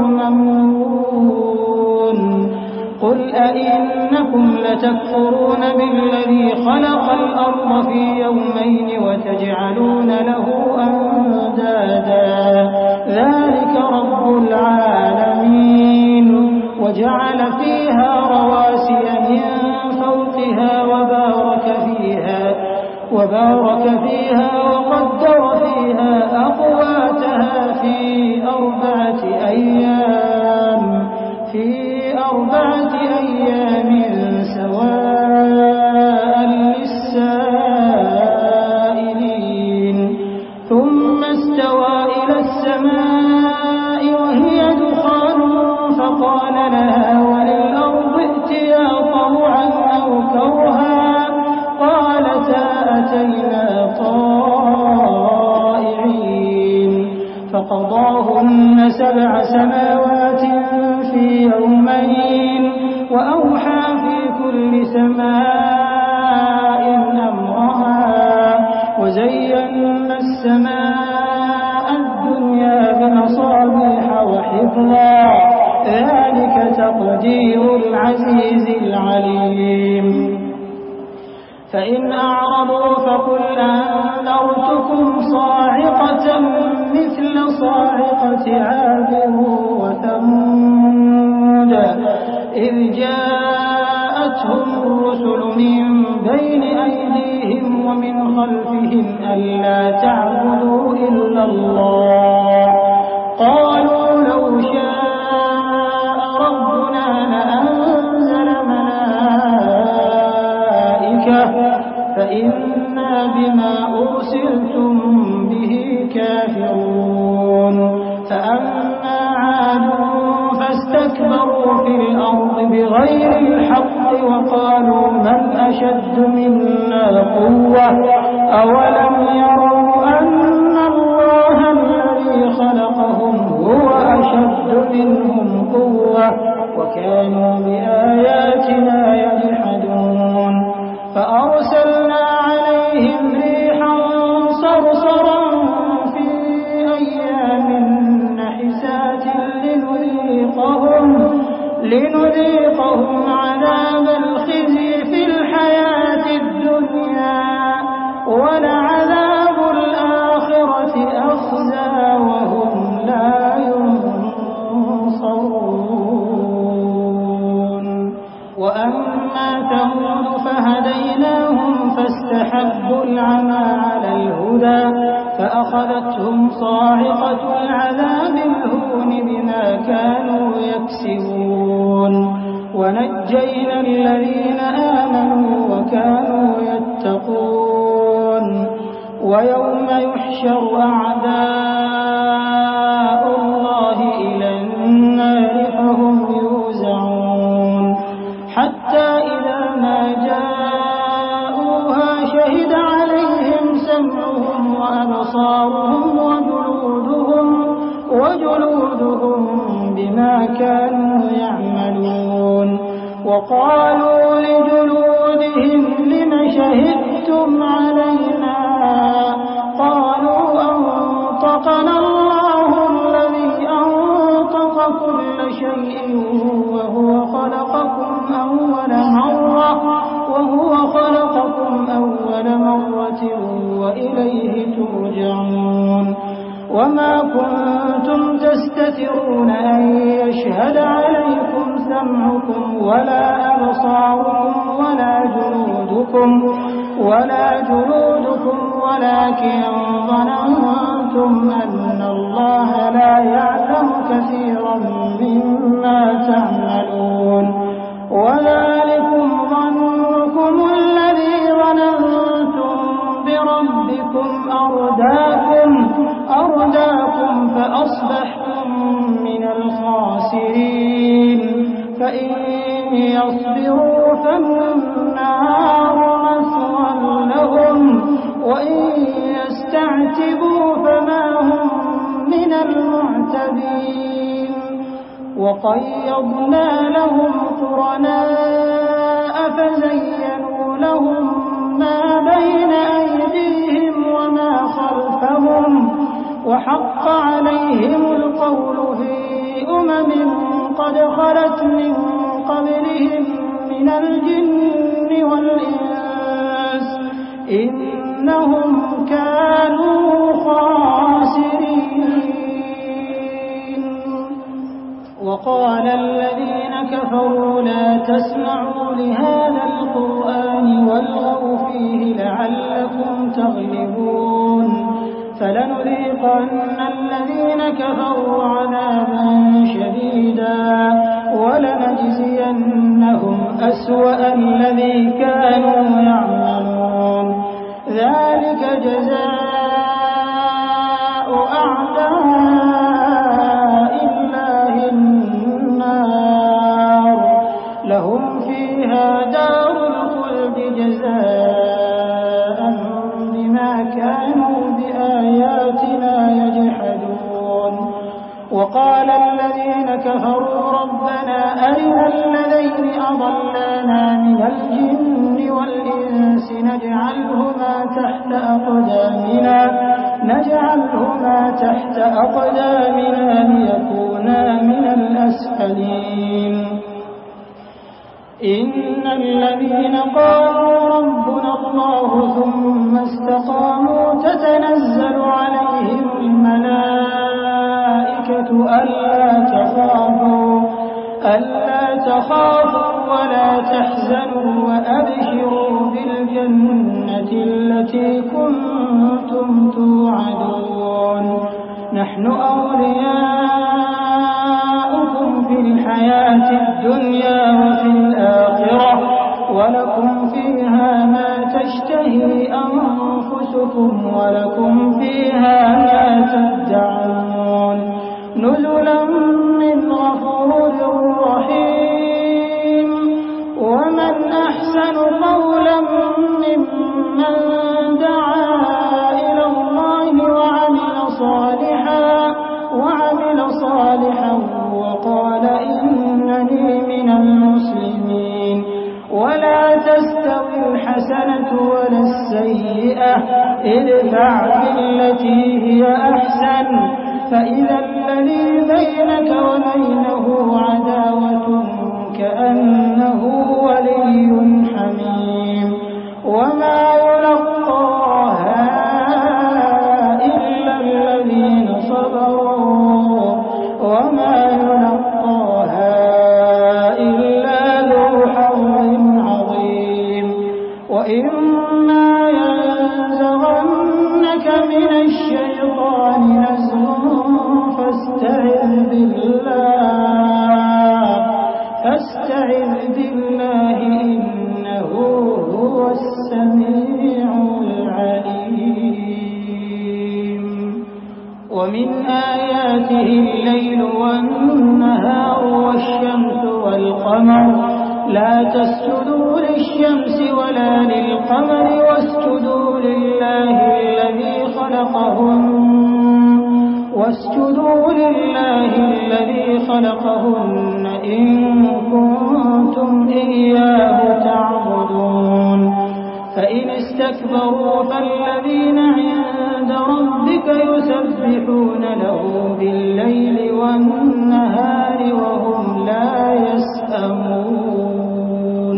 ممنون قل أئنكم لتكفرون بالذي خلق الأرض في يومين وتجعلون له أندادا ذلك رب العالمين وجعل فيها رواسي من فوقها وبارك فيها وبارك فيها وقدر فيها أقواتها في أربعة أيام في أربعة أيام سواء للسائلين ثم استوى إلى السماء وهي دخان فقال لها وللأرض ائتيا طوعا أو كرها قالتا أتينا طائعين فقضاهن سبع سماوات في يومين وأوحى في كل سماء أمرها وزينا السماء الدنيا أليم فإن أعرضوا فقل أنذرتكم صاعقة مثل صاعقة عاد وثمود إذ جاءتهم الرسل من بين أيديهم ومن خلفهم ألا تعبدوا إلا الله قالوا لو شاء ربنا لأنزل ملائكة فإنا بما أرسلتم به كافرون فأما عاد فاستكبروا في الأرض بغير الحق وقالوا من أشد منا قوة أولم يروا أن الله الذي خلقهم هو أشد منهم قوة وكانوا بآياتنا يجحدون فأرسلنا عليهم ريحا صرصرا في أيام نحسات لنذيقهم, لنذيقهم عذاب الخزي في الحياة الدنيا ولعذاب الآخرة أخزى وهم لا ينصرون وأما ثمود فهديناهم فاستحبوا العمى على الهدى فأخذتهم صاعقة العذاب الهون بما كانوا يكسبون ونجينا الذين آمنوا وكانوا يتقون ويوم يحشر أعداء الله إلى النار فهم يوزعون حتى إذا ما جاءوها شهد عليهم سمعهم وأبصارهم وجلودهم, وجلودهم بما كانوا يعملون وقالوا لجلودهم لم شهدتم علينا قالوا أنطقنا الله الذي أنطق كل شيء وهو خلقكم أول مرة وهو خلقكم أول مرة وإليه ترجعون وما كنتم تستترون أن يشهد عليكم سمعكم ولا أبصاركم ولا جلودكم ولا جلودكم ولكن ظننتم أن الله لا يعلم كثيرا مما تعملون وذلكم ظنكم الذي ظننتم بربكم أرداكم أرداكم فأصبحتم من الخاسرين فإن يصبروا فالنار مثوى لهم وإن يستعتبوا فما هم من المعتبين وقيضنا لهم قرناء فزينوا لهم ما بين أيديهم وما خلفهم وحق عليهم القول في أمم قد خلت من قبلهم من الجن والإنس إنهم كانوا خاسرين وقال الذين كفروا لا تسمعوا لهذا القرآن والغوا فيه لعلكم تغلبون فلنذيقن الذين كفروا عذابا شديدا ولنجزينهم أسوأ الذي كانوا يعملون ذلك جزاء أعداء الله النار لهم فيها دار الخلد جزاء بما كانوا بآياتنا يجحدون وقال الذين كفروا ربنا أرنا الذين أضلانا من الجن والإنس نجعلهما تحت أقدامنا نجعلهما تحت أقدامنا ليكونا من الأسفلين إن الذين قالوا ربنا الله ثم استقاموا تتنزل عليهم الملائكة ألا تخافوا ألا تخافوا ولا تحزنوا وأبشروا بالجنة التي كنتم توعدون نحن أولياؤكم في الحياة الدنيا وفي الآخرة ولكم فيها ما تشتهي أنفسكم ولكم فيها ما تدعون نزلا من غفور رحيم ومن أحسن قولا ممن دعا إلى الله وعمل صالحا وعمل صالحا وقال إنني من المسلمين ولا تستوي الحسنة ولا السيئة ادفع بالتي هي أحسن فإذا الذي بينك وبينه عداوة كأنه ولي حميم وما يلقاها إلا الذين صبروا وما يلقاها إلا ذو حظ عظيم وإما ينزغنك من الشيطان نزغ فاستعذ بالله فاستعذ بالله إنه هو السميع العليم ومن آياته الليل والنهار والشمس والقمر لا تسجدوا للشمس ولا للقمر واسجدوا لله الذي خلقهن واسجدوا لله الذي خلقهن إن كنتم إياه تعبدون فإن استكبروا فالذين عند ربك يسبحون له بالليل والنهار وهم لا يسأمون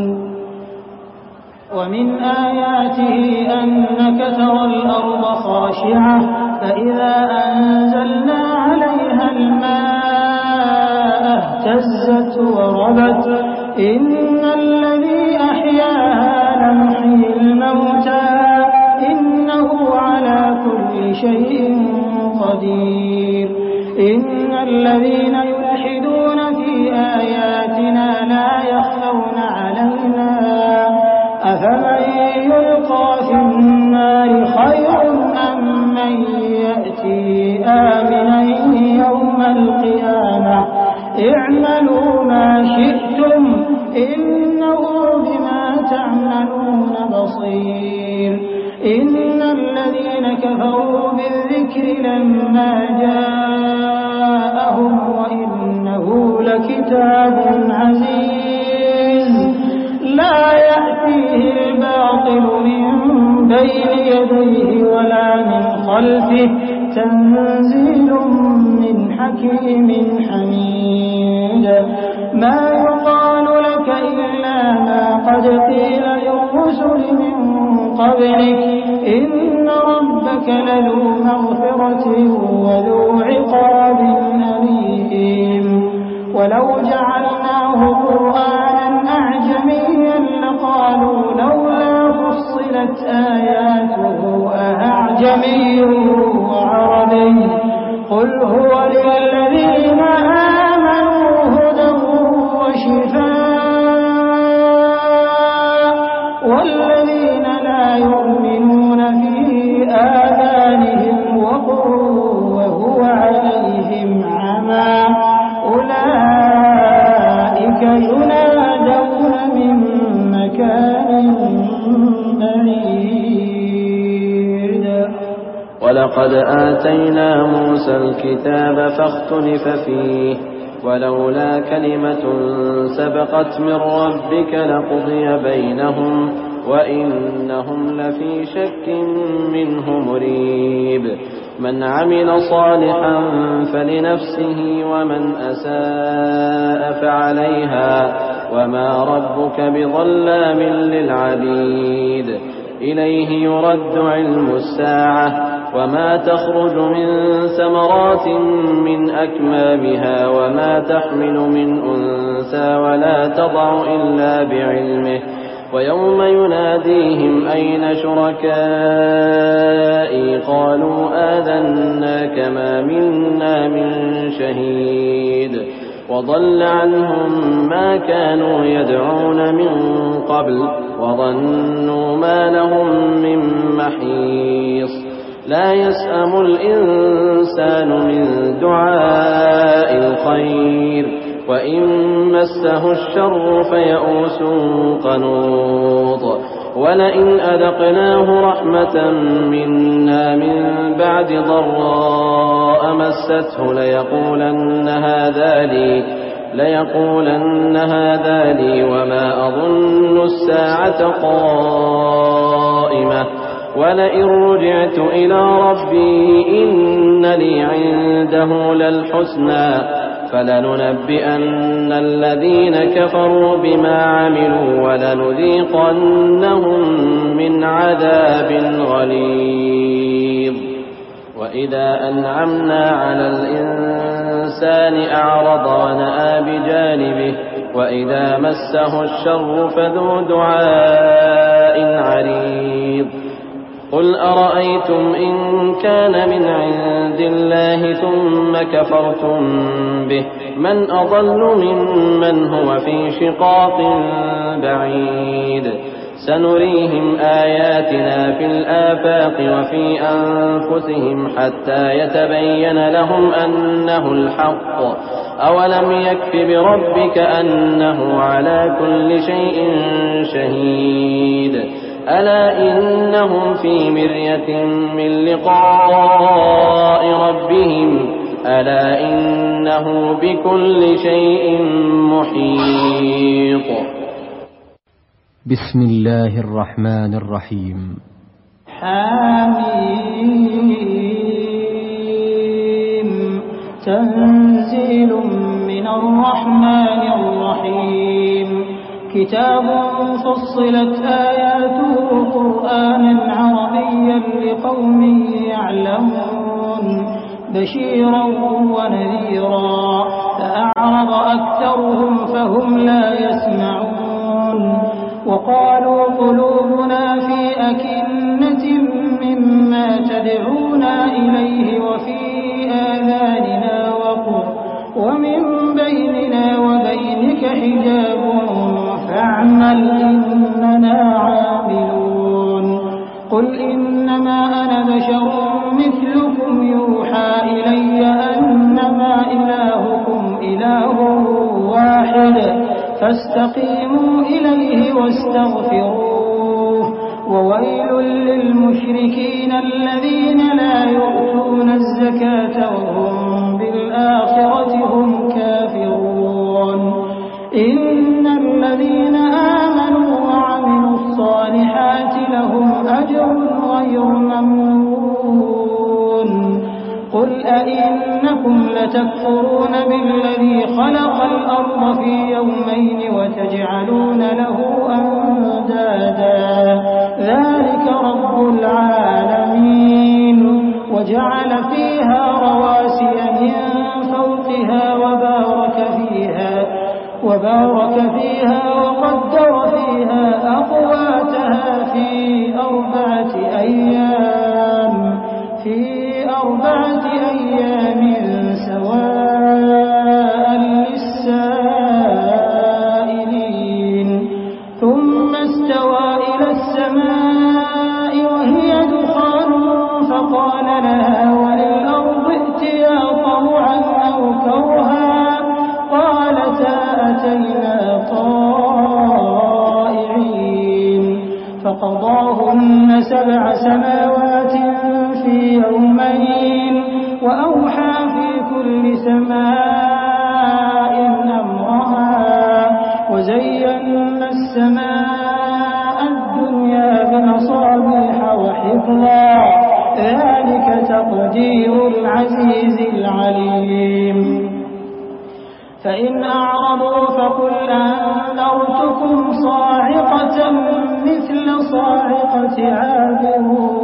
ومن آياته أنك ترى الأرض خاشعة فإذا أنزلنا عليها الماء اهتزت وربت إن الذي أحياها لمحيي الموتى إنه على كل شيء قدير إن الذين يلحدون في آياتنا لا يخفون علينا أفمن يلقى في النار خير أم من يأتي آمنا يوم القيامة اعملوا ما شئتم إنه بما تعملون بصير إن الذين كفروا بالذكر لما جاءهم وإنه لكتاب عزيز لا يأتيه الباطل من بين يديه ولا من خلفه تنزيل من حكيم حميد ما يقال لك إلا ما قد قيل للرسل من قبلك إن ربك لذو مغفرة وذو عقاب أليم ولو جعلناه قرآنا أعجميا لقالوا لولا فصلت آياته أأعجمي وعربي قل هو للذين آمنوا هدى وشفاء والذين لا يؤمنون في آذانهم وقر وهو عليهم عمى أولئك ينادون من مكان بعيد
ولقد آتينا موسى الكتاب فاختلف فيه ولولا كلمة سبقت من ربك لقضي بينهم وإنهم لفي شك منه مريب من عمل صالحا فلنفسه ومن أساء فعليها وما ربك بظلام للعبيد إليه يرد علم الساعة وما تخرج من ثمرات من أكمامها وما تحمل من أنثى ولا تضع إلا بعلمه ويوم يناديهم أين شركائي قالوا آذناك ما منا من شهيد وضل عنهم ما كانوا يدعون من قبل وظنوا ما لهم من محيص لا يسأم الإنسان من دعاء الخير وإن مسه الشر فيئوس قنوط ولئن أذقناه رحمة منا من بعد ضراء مسته ليقولن هذا لي ليقولن هذا لي وما أظن الساعة قائمة ولئن رجعت إلى ربي إن لي عنده للحسنى فلننبئن الذين كفروا بما عملوا ولنذيقنهم من عذاب غليظ وإذا أنعمنا على الإنسان أعرض ونأى بجانبه وإذا مسه الشر فذو دعاء عريض قل أرأيتم إن كان من عند الله ثم كفرتم به من أضل ممن هو في شقاق بعيد سنريهم آياتنا في الآفاق وفي أنفسهم حتى يتبين لهم أنه الحق أولم يكف بربك أنه على كل شيء شهيد ألا إنهم في مرية من لقاء ربهم ألا إنه بكل شيء محيط.
بسم الله الرحمن الرحيم.
حميم تنزيل من الرحمن الرحيم كتاب فصلت آياته قرآنا عربيا لقوم يعلمون بشيرا ونذيرا فأعرض أكثرهم فهم لا يسمعون وقالوا قلوبنا في أكنة مما تدعونا إليه وفي آذاننا وقر ومن بيننا وبينك حجاب فاعمل إننا عاملون قل إنما أنا بشر مثلكم يوحى إلي أنما إلهكم إله واحد فاستقيموا إليه واستغفروه وويل للمشركين الذين لا يؤتون الزكاة وهم بالآخرة هم كافرون إن الذين آمنوا وعملوا الصالحات لهم أجر غير ممنون قل أئنكم لتكفرون بالذي خلق الأرض في يومين وتجعلون له أندادا ذلك رب العالمين وجعل فيها رواسي من فوقها وبارك فيها وبارك فيها وقدر فيها أقواتها في أربعة أيام في أربعة أيام سواء للسائلين ثم استوى إلى السماء وهي دخان فقال لها وللأرض ائتيا طوعا أو كرها قالتا أتينا طائعين فقضاهن سبع سماوات في يومين وأوحى في كل سماء أمرها وزينا السماء الدنيا بمصابيح وحفظا ذلك تقدير العزيز العليم فإن أعرضوا فقل أنذرتكم صاعقة مثل صاعقة عاد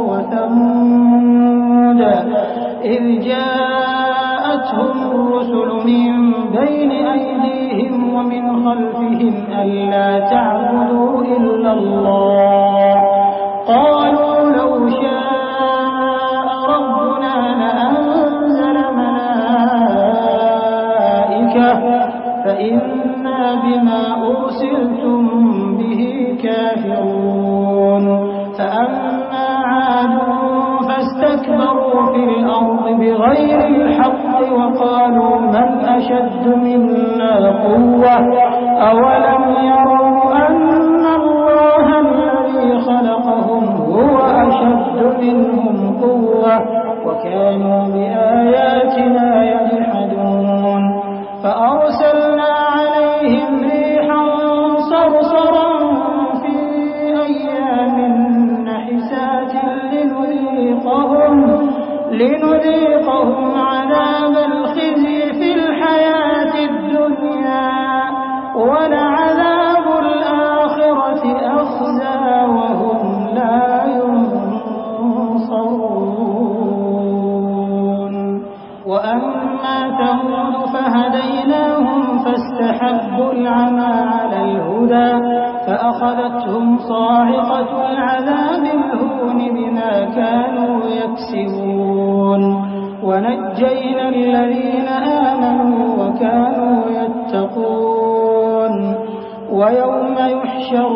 وثمود إذ جاءتهم الرسل من بين أيديهم ومن خلفهم ألا تعبدوا إلا الله قالوا لو شاء ربنا لأنزل ملائكة فإنا بما أرسلتم به كافرون فأما عاد فاستكبروا في الأرض بغير الحق وقالوا من أشد منا قوة أولم يروا أن الله الذي خلقهم هو أشد منهم قوة وكانوا بآياتنا يجحدون فأرسلنا عليهم ريحا صرصرا في أيام نحسات لنذيقهم, لنذيقهم عذاب الخزي في الحياة الدنيا ولعذاب الآخرة أخزى وهم لا ينصرون وأما ثمود فهديناهم فاستحبوا العمى على الهدى فأخذتهم صاعقة العذاب الهون بما كانوا يكسبون ونجينا الذين آمنوا وكانوا يتقون ويوم يحشر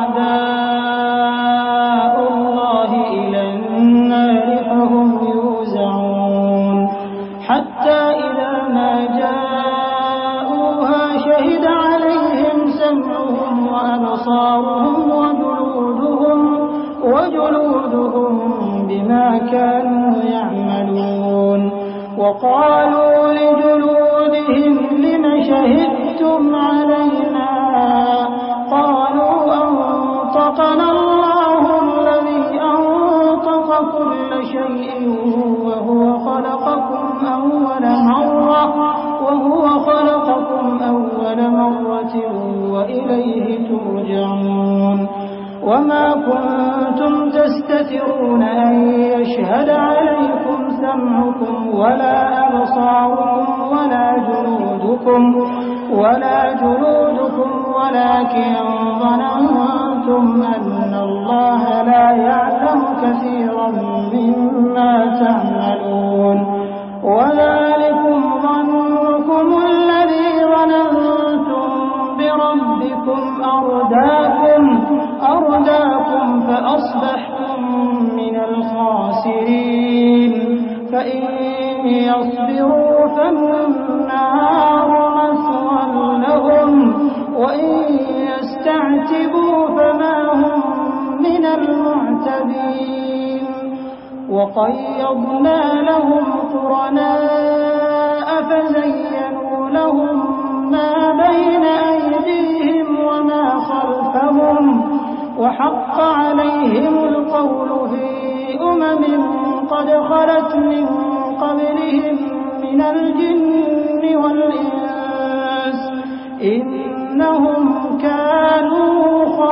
أعداء الله إلى النار فهم يوزعون حتى إذا ما جاءوها شهد عليهم سمعهم وأبصارهم وجلودهم, وجلودهم بما كانوا يعملون وقالوا لجلودهم لم شهدتم علينا قالوا أنطقنا الله الذي أنطق كل شيء وهو خلقكم أول مرة وهو خلقكم أول مرة وإليه ترجعون وما كنتم تستترون أن يشهد عليكم سمعكم ولا أبصاركم ولا جلودكم ولا جلودكم ولكن ظننتم أن الله لا يعلم كثيرا مما تعملون وذلكم ظنكم الذي ظننتم بربكم أرداكم أرداكم فأصبحتم من الخاسرين فإن يصبروا فالنار مثوى لهم وإن يستعتبوا فما هم من المعتبين وقيضنا لهم قرناء فزينوا لهم ما بين أيديهم وما خلفهم وحق عليهم القول في أمم قد خلت من قبلهم من الجن والإنس إنهم كانوا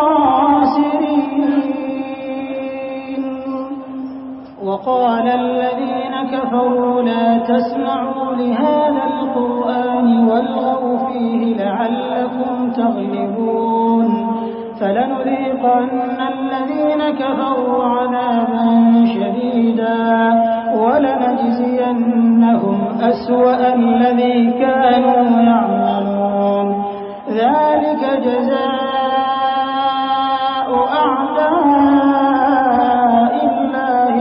خاسرين وقال الذين كفروا لا تسمعوا لهذا القرآن والغوا فيه لعلكم تغلبون فلنذيقن الذين كفروا عذابا شديدا ولنجزينهم أسوأ الذي كانوا يعملون ذلك جزاء أعداء الله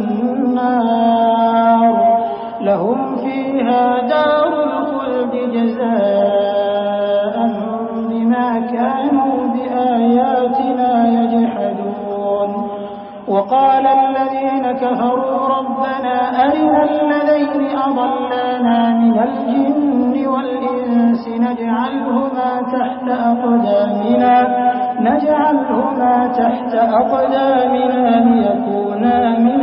النار لهم فيها دار الخلد جزاء بما كانوا بآياتنا يجحدون وقال الذين كفروا ربنا أرنا الذين أضلانا من الجن والإنس نجعلهما تحت أقدامنا نجعلهما تحت أقدامنا ليكونا من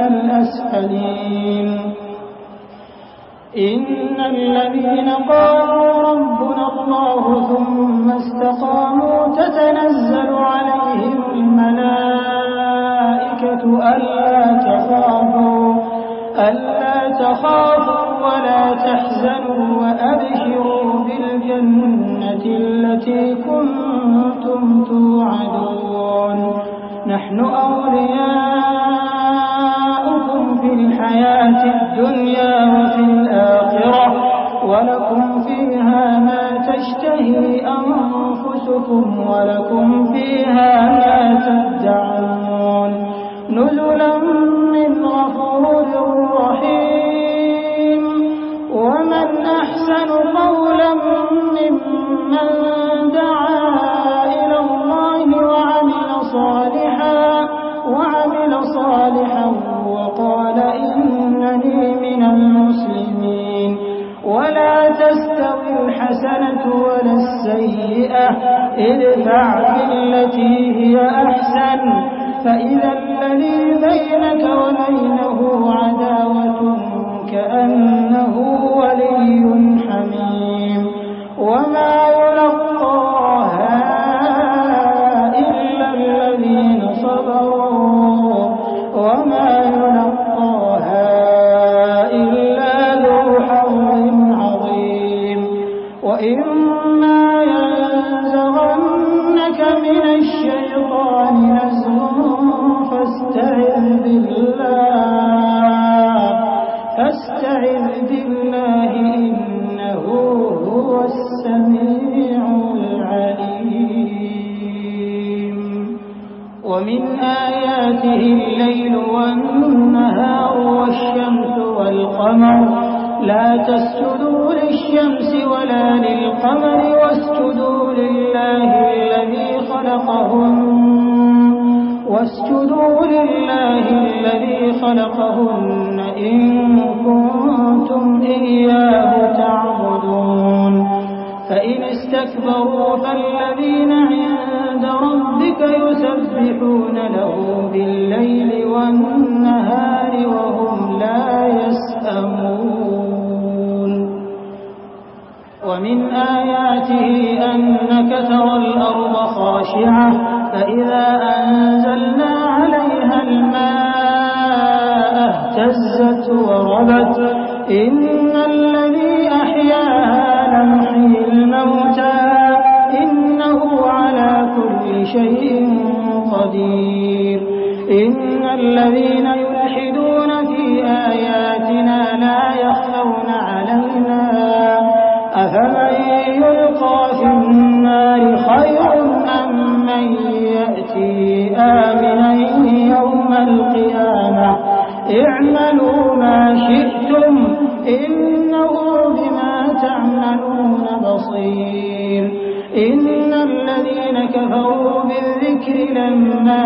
الأسفلين إن الذين قالوا ربنا الله ثم استقاموا تتنزل عليهم الملائكة ألا تخافوا ألا تخافوا ولا تحزنوا وأبشروا بالجنة التي كنتم توعدون نحن أولياؤكم في الحياة الدنيا وفي الآخرة ولكم فيها ما تشتهي أنفسكم ولكم فيها ما تدعون نزلا من غفور رحيم ومن أحسن قولا ممن دعا إلى الله وعمل صالحا وعمل صالحا وقال إنني من المسلمين ولا تستوي الحسنة ولا السيئة ادفع بالتي هي أحسن فإذا الذي بينك وبينه عداوة كأنه ولي حميم وما يلقاها إلا الذين صبروا وما يلقاها إلا ذو حظ عظيم وإما ينزغنك من الشيطان نزغ فاستعذ بالله فاستعذ بالله إنه هو السميع العليم ومن آياته الليل والنهار والشمس والقمر لا تسجدوا للشمس ولا للقمر واسجدوا لله الذي خلقهن واسجدوا لله الذي خلقهن إن كنتم إياه تعبدون فإن استكبروا فالذين عند ربك يسبحون له بالليل والنهار وهم لا يسأمون ومن آياته أنك ترى الأرض خاشعة فإذا أنزلنا عليها الماء اهتزت وربت إن الذي أحياها لمحيي الموتى إنه على كل شيء قدير إن الذين يلحدون في آياتنا لا يخفون علينا أفمن يلقى في النار خير أم من يأتي آمنا يوم القيامة اعملوا ما شئتم إنه بما تعملون بصير إن الذين كفروا بالذكر لما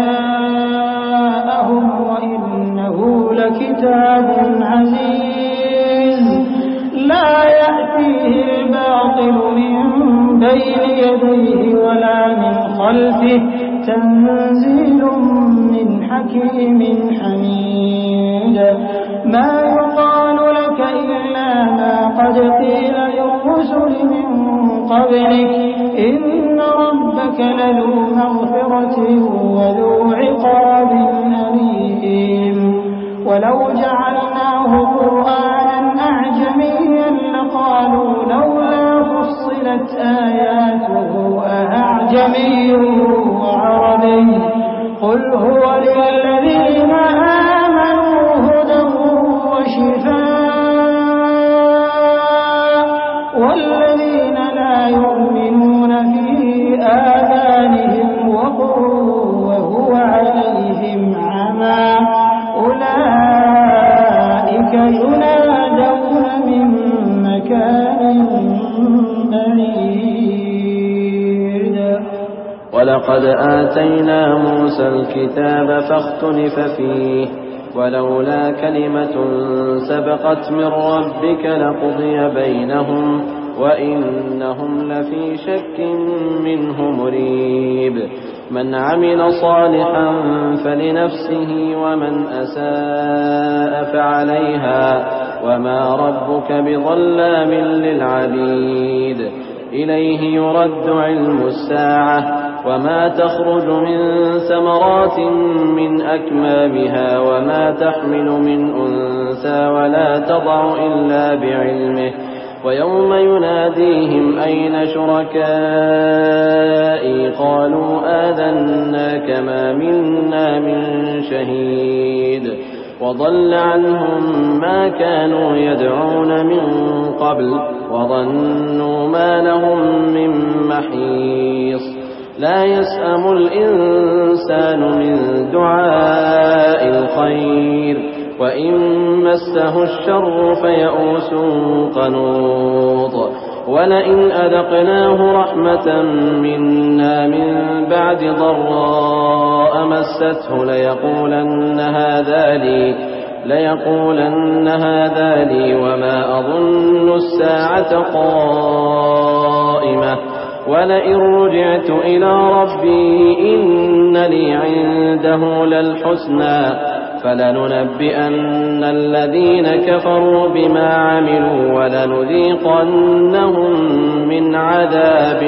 جاءهم وإنه لكتاب عزيز لا يأتيه الباطل من بين يديه ولا من خلفه تنزيل من حكيم حميد ما يقال لك إلا ما قد قيل للرسل من قبلك إن ربك لذو مغفرة وذو عقاب أليم ولو جعلناه قرآنا أعجميا لقالوا لولا فصلت آياته أأعجمي وعربي قل هو للذين آمنوا هدى وشفاء والذين لا يؤمنون في آذانهم وقر وهو عليهم عمى أولئك ينادون من مكان بعيد
ولقد آتينا موسى الكتاب فاختلف فيه ولولا كلمة سبقت من ربك لقضي بينهم وإنهم لفي شك منه مريب من عمل صالحا فلنفسه ومن أساء فعليها وما ربك بظلام للعبيد إليه يرد علم الساعة وما تخرج من ثمرات من أكمامها وما تحمل من أنثى ولا تضع إلا بعلمه ويوم يناديهم أين شركائي قالوا آذناك ما منا من شهيد وضل عنهم ما كانوا يدعون من قبل وظنوا ما لهم من محيص لا يسأم الإنسان من دعاء الخير وإن مسه الشر فيئوس قنوط ولئن أذقناه رحمة منا من بعد ضراء مسته ليقولن هذا لي ليقولن هذا لي وما أظن الساعة قائمة ولئن رجعت إلى ربي إن لي عنده للحسنى فلننبئن الذين كفروا بما عملوا ولنذيقنهم من عذاب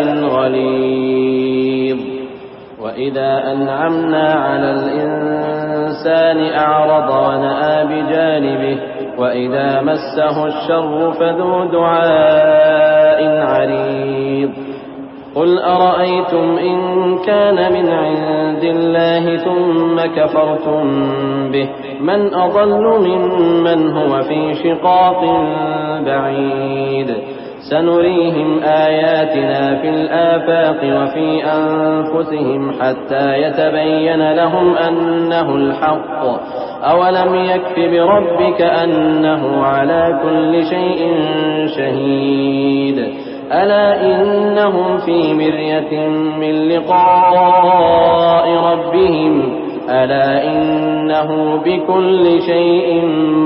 غليظ وإذا أنعمنا على الإنسان أعرض ونأى بجانبه وإذا مسه الشر فذو دعاء عريض قل أرأيتم إن كان من عند الله ثم كفرتم به من أضل ممن هو في شقاق بعيد سنريهم آياتنا في الآفاق وفي أنفسهم حتى يتبين لهم أنه الحق أولم يكف بربك أنه على كل شيء شهيد ألا إنهم في مرية من لقاء ربهم ألا إنه بكل شيء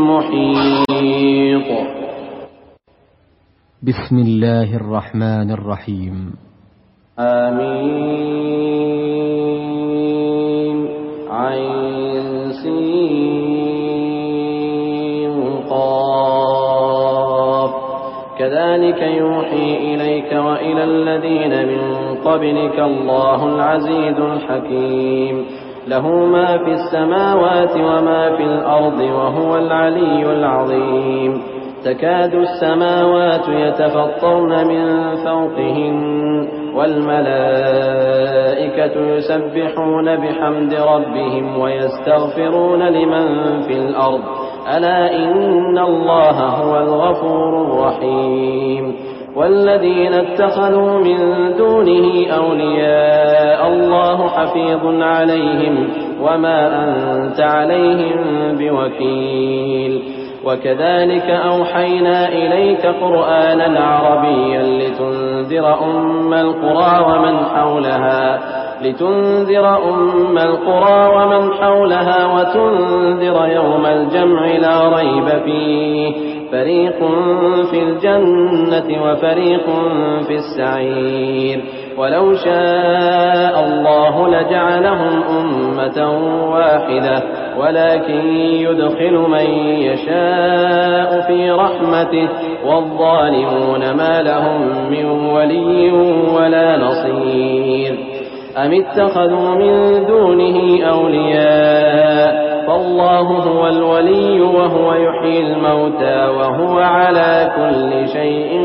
محيط.
بسم الله الرحمن الرحيم.
آمين. عين سين قاف كذلك يوحي إليك وإلى الذين من قبلك الله العزيز الحكيم له ما في السماوات وما في الأرض وهو العلي العظيم تكاد السماوات يتفطرن من فوقهن والملائكة يسبحون بحمد ربهم ويستغفرون لمن في الأرض ألا إن الله هو الغفور الرحيم والذين اتخذوا من دونه أولياء الله حفيظ عليهم وما أنت عليهم بوكيل وكذلك أوحينا إليك قرآنا عربيا لتنذر أم القرى ومن حولها لتنذر أم القرى ومن حولها وتنذر يوم الجمع لا ريب فيه فريق في الجنة وفريق في السعير ولو شاء الله لجعلهم أمة واحدة ولكن يدخل من يشاء في رحمته والظالمون ما لهم من ولي ولا نصير أم اتخذوا من دونه أولياء فالله هو الولي وهو يحيي الموتى وهو على كل شيء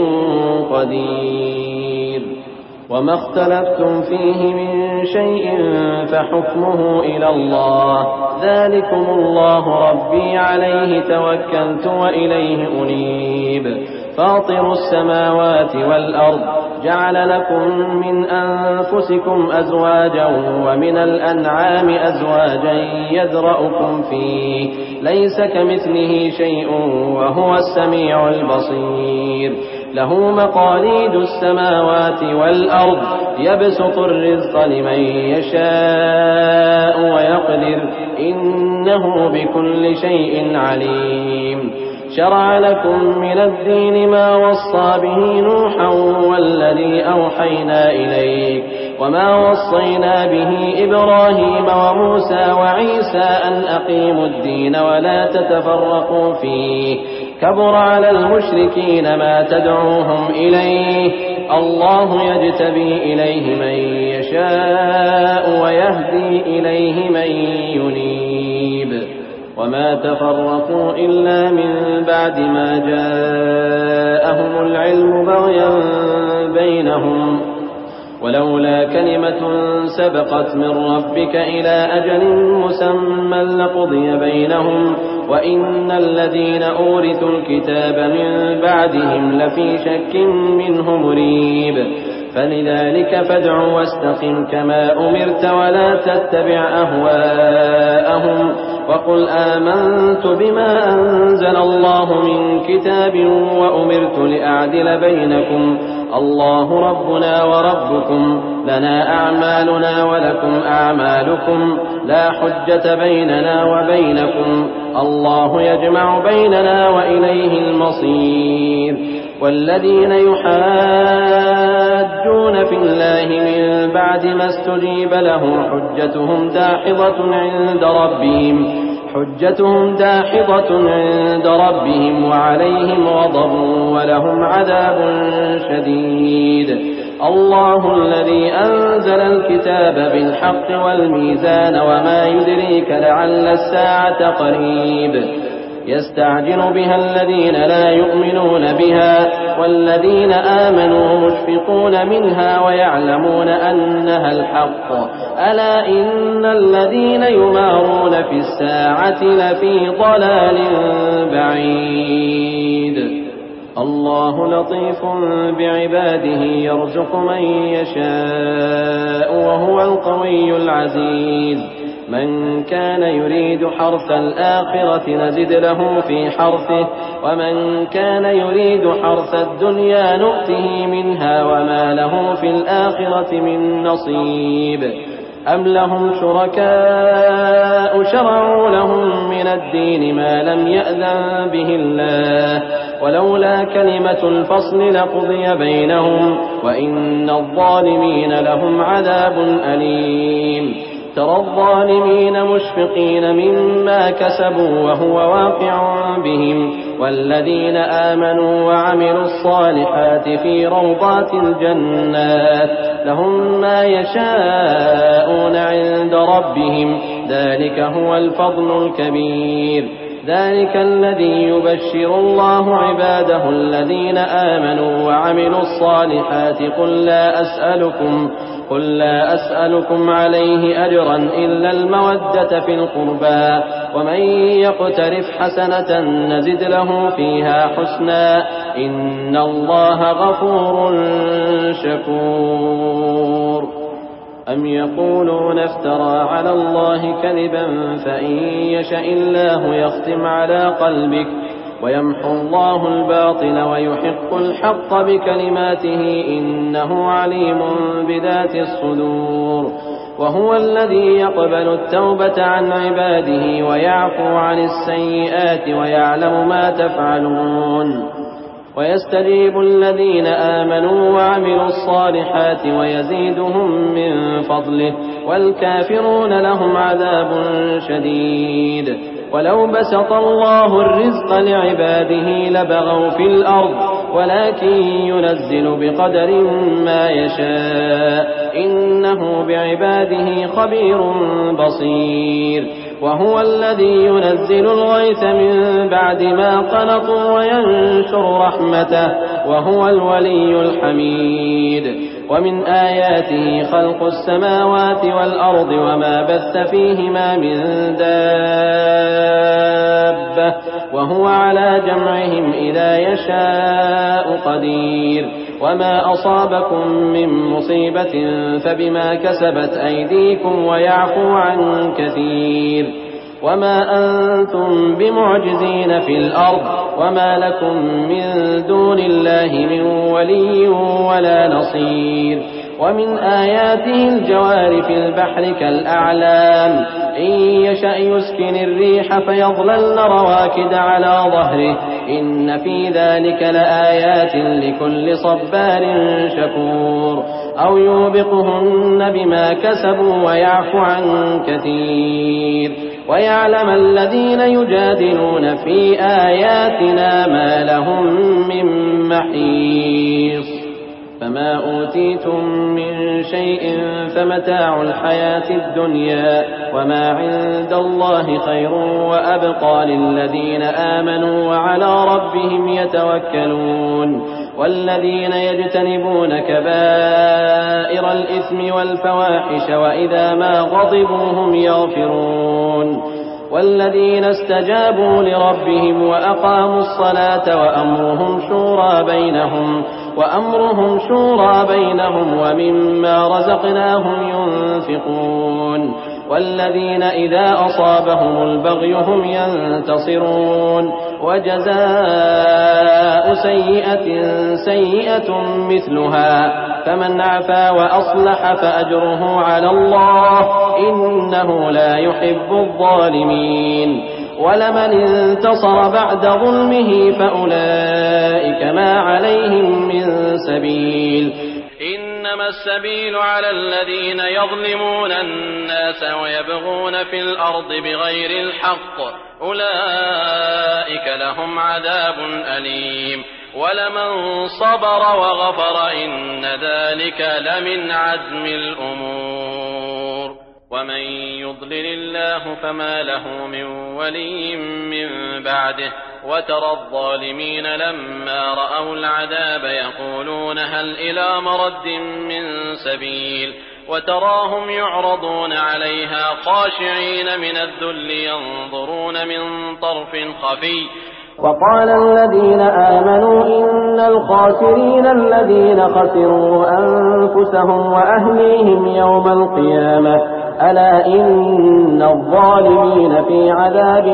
قدير وما اختلفتم فيه من شيء فحكمه إلى الله ذلكم الله ربي عليه توكلت وإليه أنيب فاطر السماوات والأرض جعل لكم من أنفسكم أزواجا ومن الأنعام أزواجا يذرأكم فيه ليس كمثله شيء وهو السميع البصير له مقاليد السماوات والأرض يبسط الرزق لمن يشاء ويقدر إنه بكل شيء عليم شرع لكم من الدين ما وصى به نوحا والذي أوحينا إليك وما وصينا به إبراهيم وموسى وعيسى أن أقيموا الدين ولا تتفرقوا فيه كبر على المشركين ما تدعوهم إليه الله يجتبي إليه من يشاء ويهدي إليه من ينيب وما تفرقوا إلا من بعد ما جاءهم العلم بغيا بينهم ولولا كلمة سبقت من ربك إلى أجل مسمى لقضي بينهم وإن الذين أورثوا الكتاب من بعدهم لفي شك منه مريب فلذلك فادع واستقم كما أمرت ولا تتبع أهواءهم وقل آمنت بما أنزل الله من كتاب وأمرت لأعدل بينكم الله ربنا وربكم لنا أعمالنا ولكم أعمالكم لا حجة بيننا وبينكم الله يجمع بيننا وإليه المصير والذين يحاجون في الله من بعد ما استجيب له حجتهم داحضة عند ربهم حجتهم داحضة عند ربهم وعليهم غضب ولهم عذاب شديد الله الذي أنزل الكتاب بالحق والميزان وما يدريك لعل الساعة قريب يستعجل بها الذين لا يؤمنون بها والذين آمنوا مشفقون منها ويعلمون أنها الحق ألا إن الذين يمارون في الساعة لفي ضلال بعيد الله لطيف بعباده يرزق من يشاء وهو القوي العزيز من كان يريد حرث الآخرة نزد له في حرثه ومن كان يريد حرث الدنيا نؤته منها وما له في الآخرة من نصيب أم لهم شركاء شرعوا لهم من الدين ما لم يأذن به الله ولولا كلمة الفصل لقضي بينهم وإن الظالمين لهم عذاب أليم ترى الظالمين مشفقين مما كسبوا وهو واقع بهم والذين آمنوا وعملوا الصالحات في روضات الجنات لهم ما يشاءون عند ربهم ذلك هو الفضل الكبير ذلك الذي يبشر الله عباده الذين آمنوا وعملوا الصالحات قل لا أسألكم قل لا أسألكم عليه أجرا إلا المودة في القربى ومن يقترف حسنة نزد له فيها حسنا إن الله غفور شكور أم يقولون افترى على الله كذبا فإن يشاء الله يختم على قلبك ويمحو الله الباطل ويحق الحق بكلماته إنه عليم بذات الصدور وهو الذي يقبل التوبة عن عباده ويعفو عن السيئات ويعلم ما تفعلون ويستجيب الذين آمنوا وعملوا الصالحات ويزيدهم من فضله والكافرون لهم عذاب شديد ولو بسط الله الرزق لعباده لبغوا في الأرض ولكن ينزل بقدر ما يشاء إنه بعباده خبير بصير وهو الذي ينزل الغيث من بعد ما قنطوا وينشر رحمته وهو الولي الحميد ومن آياته خلق السماوات والأرض وما بث فيهما من دابة وهو على جمعهم إذا يشاء قدير وما أصابكم من مصيبة فبما كسبت أيديكم ويعفو عن كثير وما أنتم بمعجزين في الأرض وما لكم من دون الله من ولي ولا نصير ومن آياته الجوار في البحر كالأعلام إن يشأ يسكن الريح فيظللن رواكد على ظهره إن في ذلك لآيات لكل صبار شكور أو يوبقهن بما كسبوا ويعفو عن كثير ويعلم الذين يجادلون في آياتنا ما لهم من محيص فما أوتيتم من شيء فمتاع الحياة الدنيا وما عند الله خير وأبقى للذين آمنوا وعلى ربهم يتوكلون والذين يجتنبون كبائر الإثم والفواحش وإذا ما غضبوا هم يغفرون والذين استجابوا لربهم وأقاموا الصلاة وأمرهم شورى بينهم وأمرهم شورى بينهم ومما رزقناهم ينفقون والذين إذا أصابهم البغي هم ينتصرون وجزاء سيئة سيئة مثلها فمن عفا وأصلح فأجره على الله إنه لا يحب الظالمين ولمن انتصر بعد ظلمه فأولئك ما عليهم من سبيل إنما السبيل على الذين يظلمون الناس ويبغون في الأرض بغير الحق أولئك لهم عذاب أليم ولمن صبر وغفر إن ذلك لمن عزم الأمور ومن يضلل الله فما له من ولي من بعده وترى الظالمين لما رأوا العذاب يقولون هل إلى مرد من سبيل وتراهم يعرضون عليها خاشعين من الذل ينظرون من طرف خفي
وقال الذين آمنوا إن الخاسرين الذين خسروا أنفسهم وأهليهم يوم القيامة ألا إن الظالمين في عذاب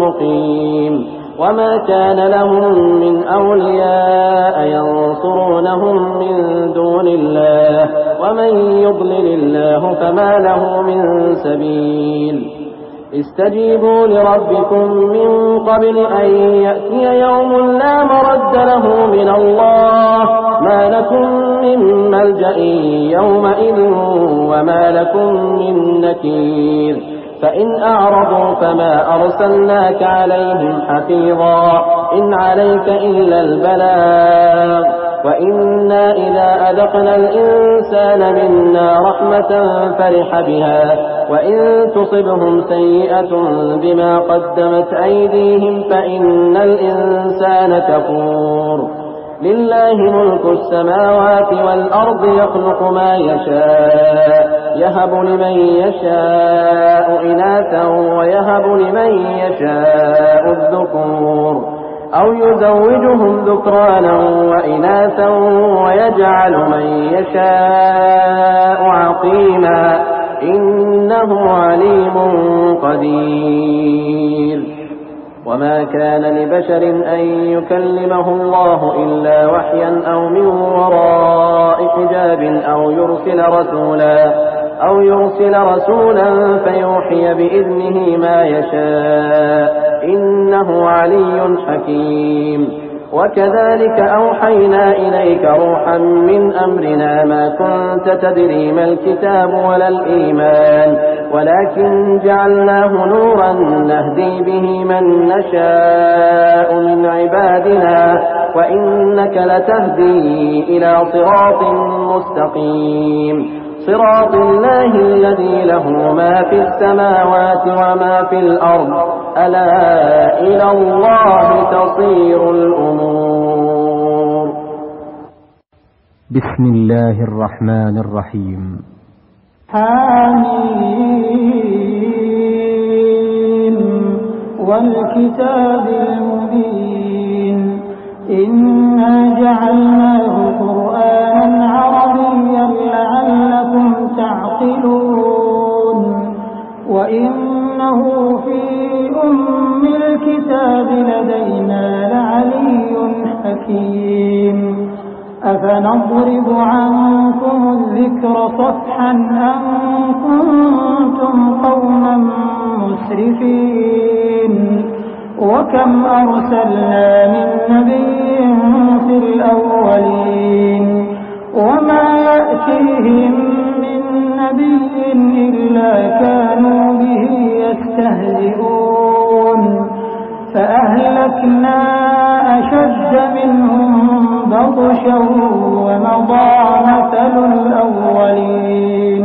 مقيم وما كان لهم من أولياء ينصرونهم من دون الله ومن يضلل الله فما له من سبيل استجيبوا لربكم من قبل أن يأتي يوم لا مرد له من الله ما لكم من ملجأ يومئذ وما لكم من نكير فإن أعرضوا فما أرسلناك عليهم حفيظا إن عليك إلا البلاغ وإنا إذا أذقنا الإنسان منا رحمة فرح بها وإن تصبهم سيئة بما قدمت أيديهم فإن الإنسان كفور لله ملك السماوات والأرض يخلق ما يشاء يهب لمن يشاء إناثا ويهب لمن يشاء الذكور أو يزوجهم ذكرانا وإناثا ويجعل من يشاء عقيما إنه عليم قدير وما كان لبشر أن يكلمه الله إلا وحيا أو من وراء حجاب أو يرسل رسولا أو يرسل رسولا فيوحي بإذنه ما يشاء إنه علي حكيم وكذلك أوحينا إليك روحا من أمرنا ما كنت تدري ما الكتاب ولا الإيمان ولكن جعلناه نورا نهدي به من نشاء من عبادنا وإنك لتهدي إلى صراط مستقيم صراط الله الذي له ما في السماوات وما في الأرض ألا إلى الله تصير الأمور.
بسم الله الرحمن الرحيم.
حميم والكتاب المبين إنا جعلناه قرآنا عربيا لعلكم تعقلون وإنه في أم الكتاب لدينا لعلي حكيم أفنضرب عنكم الذكر صفحا أن كنتم قوما مسرفين وكم أرسلنا من نبي في الأولين وما يأتي يأتيهم من نبي إلا كانوا به يستهزئون فأهلكنا أشد منهم بطشا ومضى مثل الأولين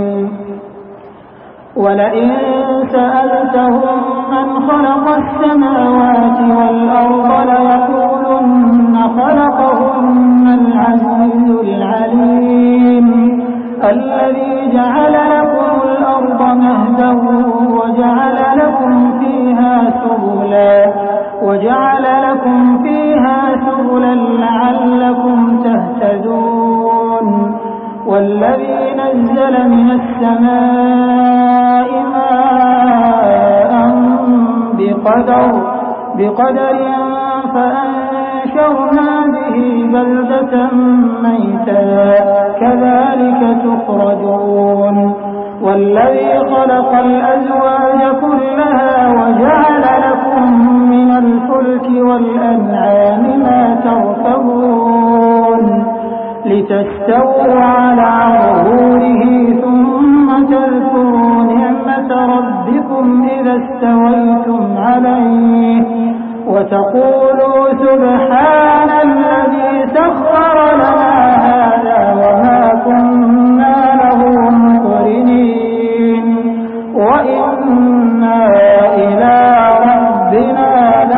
ولئن سألتهم من خلق السماوات والأرض ليقولن خلقهن العزيز العليم الذي جعل لكم الأرض مهدا وجعل لكم فيها سبلا وجعل لكم فيها سبلا لعلكم تهتدون والذي نزل من السماء ماء بقدر بقدر فأنشرنا به بلدة ميتا كذلك تخرجون والذي خلق الأزواج كلها وجعل لكم من الفلك والأنعام ما تركبون لتستووا على ظهوره ثم تذكروا نعمة ربكم إذا استويتم عليه وتقولوا سبحان الذي سخر لنا هذا وما كنا له مقرنين وإنا إلى ربنا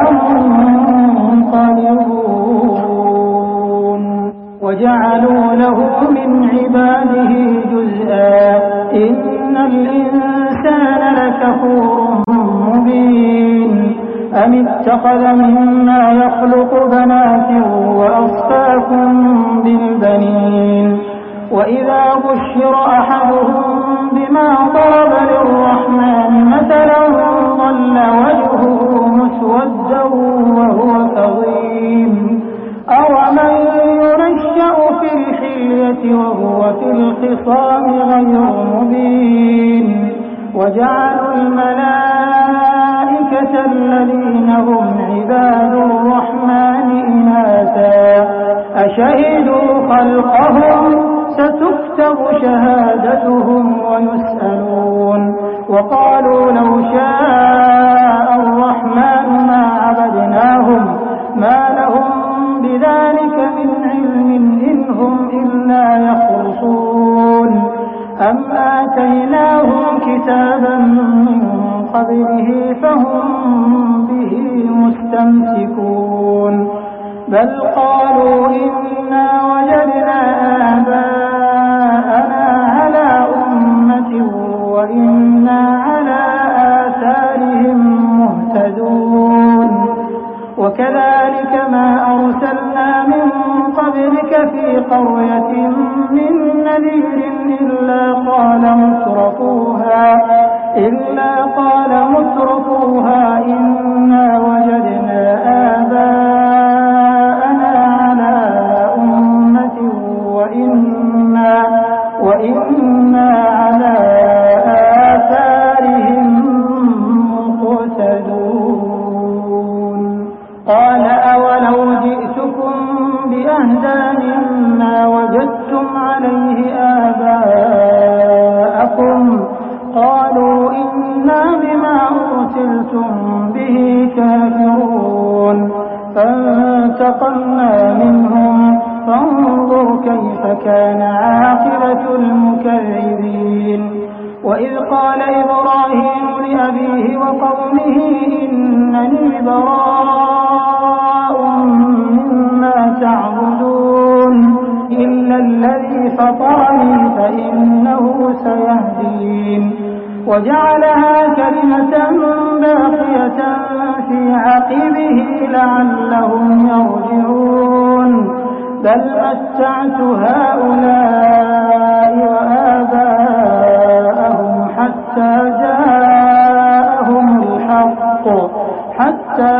لمنقلبون وجعلوا له من عباده جزءا إن الإنسان لكفور مبين أم اتخذ مما يخلق بنات وأصفاكم بالبنين وإذا بشر أحدهم بما ضرب للرحمن مثلا ظل وجهه مسودا وهو كظيم أومن ينشأ في الحلية وهو في الخصام غير مبين وجعلوا الملائكة الذين هم عباد الرحمن إناثا أشهدوا خلقهم ستكتب شهادتهم ويسألون وقالوا لو شاء الرحمن ما عبدناهم ما لهم بذلك من علم إن هم إلا يخرصون أم آتيناهم كتابا من قبله فهم به مستمسكون بل قالوا إنا وجدنا آباءنا على أمة وإنا على آثارهم مهتدون وكذلك ما أرسلنا من قبلك في قرية من نذير إلا قال مترفوها إلا قال مترفوها إنا وجدنا آباءنا على أمة وإنا وإنا على آثارهم مقتدون قال أولو جئتكم بأهدى مما وجدتم عليه آباءكم قالوا إنا بما أرسلتم به كافرون فانتقمنا منهم فانظر كيف كان عاقبة المكذبين وإذ قال إبراهيم لأبيه وقومه إنني براء مما تعبدون إلا الذي فطرني فإنه سيهدين وجعلها كلمة باقية في عقبه لعلهم يرجعون بل متعت هؤلاء وآباءهم حتى جاءهم الحق حتى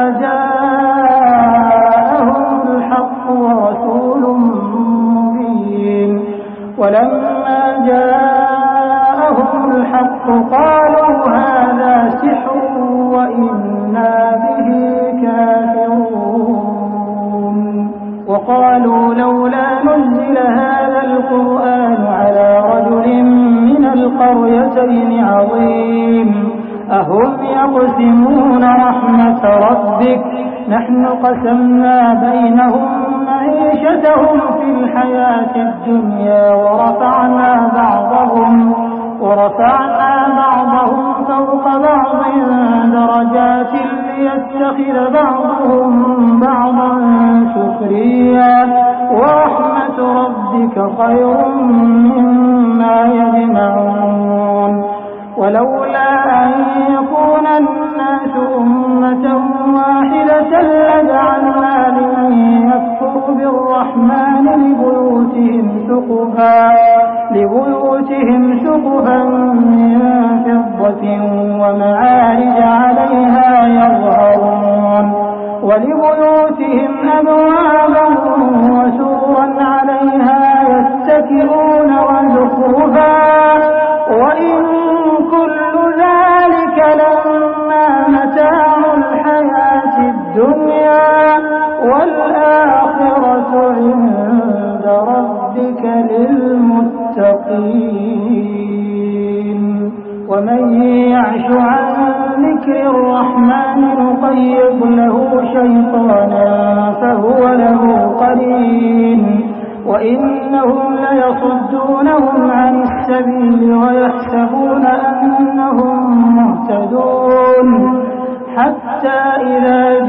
جاءهم الحق ورسول مبين ولما جاءهم الحق قالوا هذا سحر وإنا به كافرون وقالوا لولا نزل هذا القرآن على وهم يقسمون رحمة ربك نحن قسمنا بينهم معيشتهم في الحياة الدنيا ورفعنا بعضهم ورفعنا بعضهم فوق بعض درجات ليتخذ بعضهم بعضا سخريا ورحمة ربك خير مما يجمعون ولولا أن يكون الناس أمة واحدة لجعلنا لمن يكفر بالرحمن لبيوتهم سقفا لبيوتهم سقفا من فضة ومعارج عليها يظهرون ولبيوتهم أبوابا وسورا عليها يتكئون وزخرفا وإن كل ذلك لما متاع الحياة الدنيا والآخرة عند ربك للمتقين ومن يعش عن ذكر الرحمن نقيض له شيطانا فهو له قرين وإنهم ليصدونهم عن السبيل ويحسبون أنهم مهتدون حتى إذا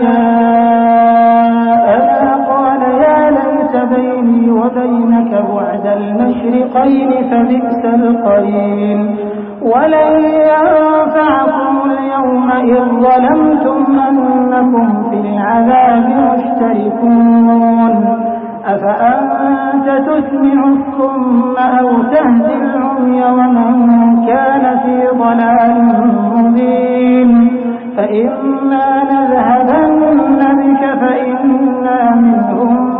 جاءنا قال يا ليت بيني وبينك بعد المشرقين فبئس القرين ولن ينفعكم اليوم إذ ظلمتم أنكم في العذاب مشتركون أفأنت تسمع الصم أو تهدي العمي ومن كان في ضلال مبين فإما نذهبن بك فإنا منهم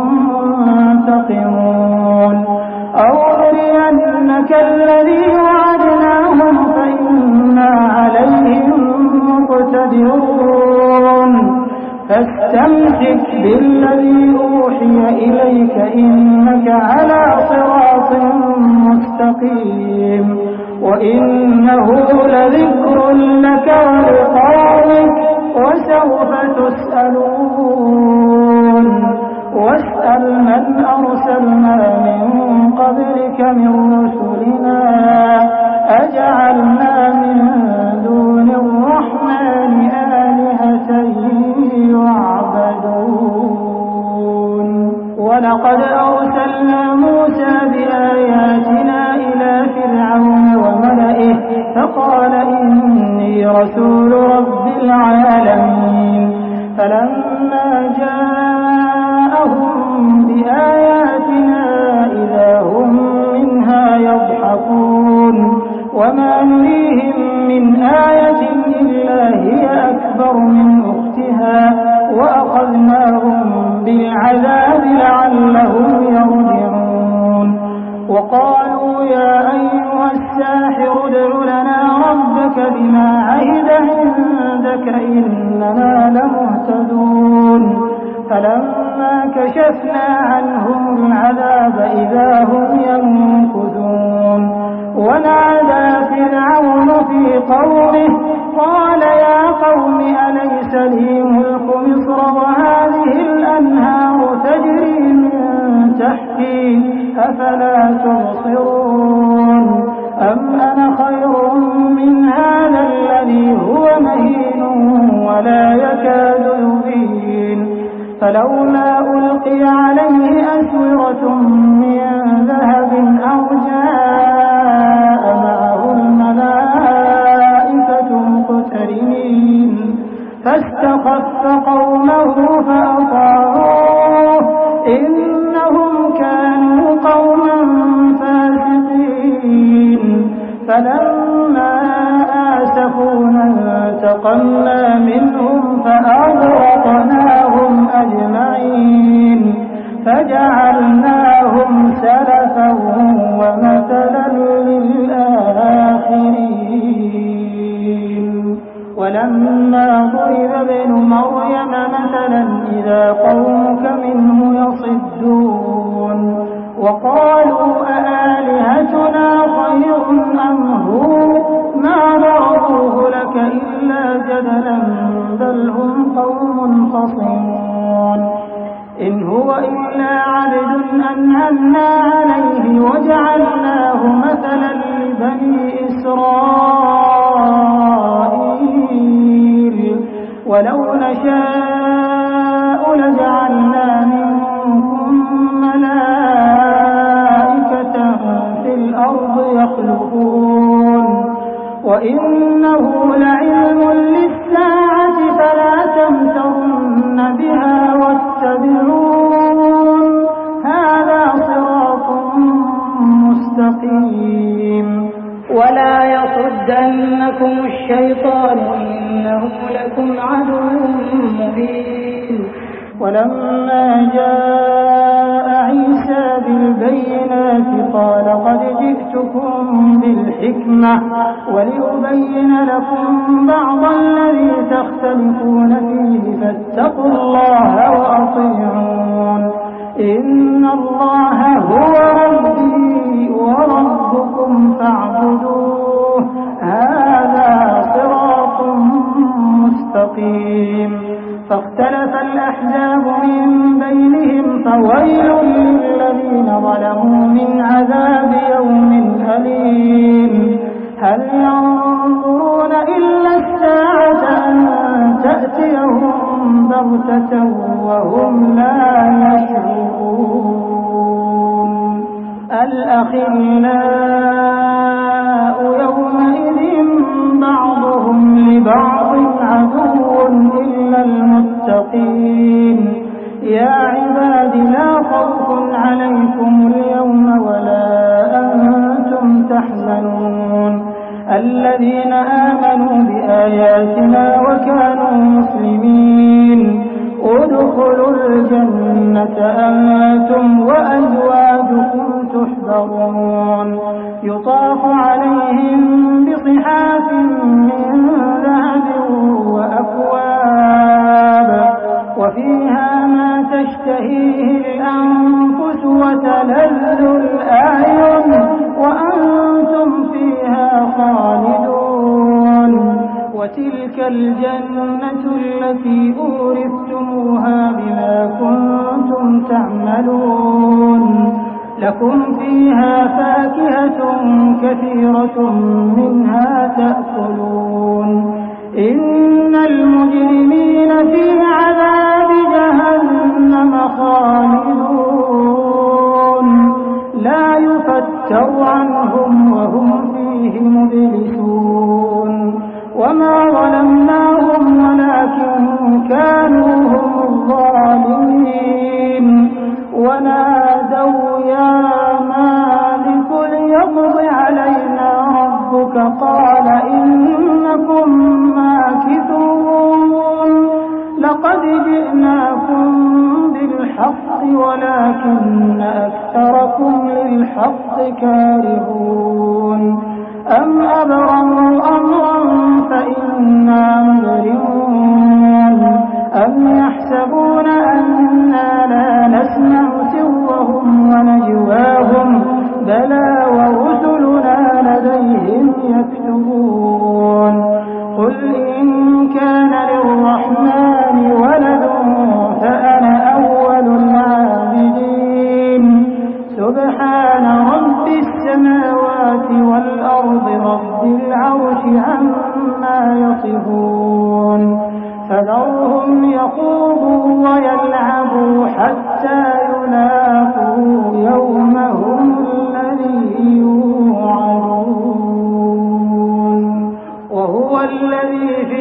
منتقمون أو نرينك الذي وعدناهم فإنا عليهم مقتدرون فاستمسك بالذي أوحي إليك إنك على صراط مستقيم وإنه لذكر لك ولقومك وسوف تسألون واسأل من أرسلنا من قبلك من رسلنا أجعلنا من دون الرحمن آلهة يعبدون ولقد أرسلنا موسى بآياتنا إلى فرعون وملئه فقال إني رسول رب العالمين فلما جاءهم بآياتنا إذا هم منها يضحكون وما نريهم من آية إلا هي أكبر من أختها وأخذناهم بالعذاب لعلهم يرجعون وقالوا يا أيها الساحر ادع لنا ربك بما عهد عندك إننا لمهتدون فلما كشفنا عنهم العذاب إذا هم ينكثون ونادى فرعون في قومه قال يا قوم أليس لي ملك مصر وهذه الأنهار تجري من تحتي أفلا تبصرون أم أنا خير من هذا الذي هو مهين ولا يكاد يبين فلولا ألقي عليه أسورة من ذهب أو جاء معه الملائكة مقترنين فاستخف قومه فأطاعوه إنهم كانوا قوما فاسقين فلما آسفونا انتقمنا منهم فأغرقناهم أجمعين فجعلناهم سلفا ومثلا للآخرين ولما ضرب ابن مريم مثلا إذا قومك منه يصدون وقالوا أآلهتنا خير أم هو ما ضربوه لك إلا إلا جدلا بل هم قوم خصمون إن هو إلا عبد أنعمنا عليه وجعلناه مثلا لبني إسرائيل ولو نشاء لجعلنا منكم ملائكة في الأرض يخلقون وإنه لعلم للساعة فلا تمترن بها واتبعون هذا صراط مستقيم ولا يصدنكم الشيطان إنه لكم عدو مبين ولما جاء عيسى بالبينات قال قد جئتكم بالحكمة ولأبين لكم بعض الذي تختلفون فيه فاتقوا الله وأطيعون إن الله هو ربي وربكم فاعبدوه هذا صراط مستقيم فاختلف الأحزاب من بينهم فويل للذين ظلموا من عذاب يوم أليم هل ينظرون إلا الساعة أن تأتيهم بغتة وهم لا يشعرون الأخلاء يومئذ بعضهم لبعض عدو إلا المتقين يا عباد لا خوف عليكم اليوم ولا أنتم تحزنون الذين آمنوا بآياتنا وكانوا مسلمين ادخلوا الجنة أنتم وأزواجكم تحبرون يطاف عليهم بصحاف من ذهب وأكواب وفيها ما تشتهيه الأنفس وتلذ الأعين وأنتم فيها خالدون وتلك الجنة التي أورثتموها بما كنتم تعملون لكم فيها فاكهة كثيرة منها تأكلون إن المجرمين في عذاب جهنم خالدون لا يفتر عنهم وهم فيه مبلسون وما ظلمناهم ولكن كانوا هم الظالمين ونادوا يا مالك ليقض علينا ربك قال إنكم ماكثون لقد جئناكم بالحق ولكن أكثركم للحق كارهون أم أبرموا أمرا فإنا مبرمون أم يحسبون أنا لا نسمع سرهم ونجواهم بلى ورسلنا لديهم يكتبون قل إن كان للرحمن ولد فأنا أول العابدين سبحان رب السماوات والأرض رب العرش عما يصفون فذرهم يخوضوا ويلعبوا حتى يلاقوا يومهم الذي يوعدون وهو الذي في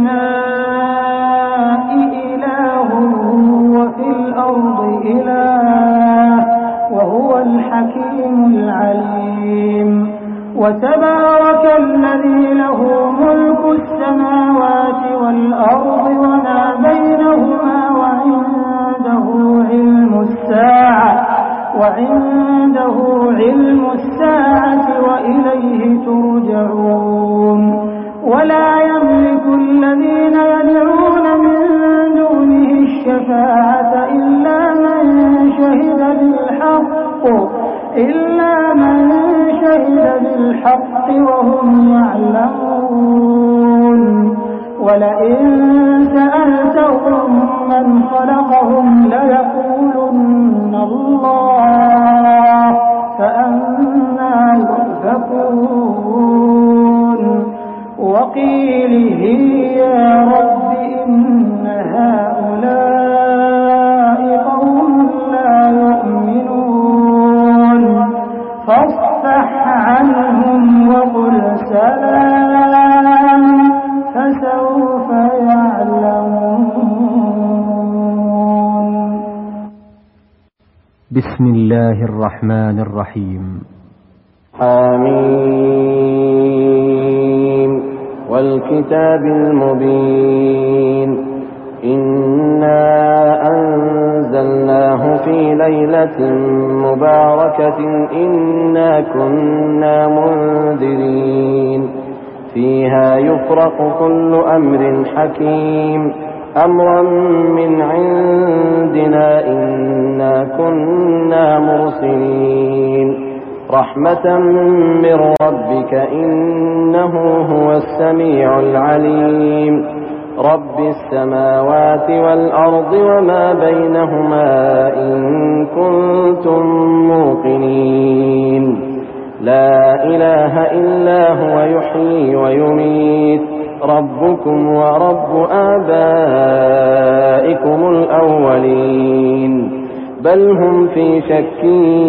السماء إله وفي الأرض إله وهو الحكيم العليم وتبارك الذي له ملك السماوات والأرض وما بينهما وعنده علم الساعة وعنده علم الساعة وإليه ترجعون ولا يملك الذين يدعون من دونه الشفاعة إلا من شهد بالحق إلا من شهد بالحق وهم يعلمون ولئن سألتهم من خلقهم ليقولن الله فأنى يؤفكون وقيله يا رب إن هؤلاء قوم لا يؤمنون فاصفح عنهم وقل سلام فسوف يعلمون.
بسم الله الرحمن الرحيم.
حميم والكتاب المبين إنا أنزلناه في ليلة مباركة إنا كنا منذرين فيها يفرق كل أمر حكيم أمرا من عندنا إنا كنا مرسلين رحمة من ربك إنه هو السميع العليم رب السماوات والأرض وما بينهما إن كنتم موقنين لا إله إلا هو يحيي ويميت ربكم ورب آبائكم الأولين بل هم في شك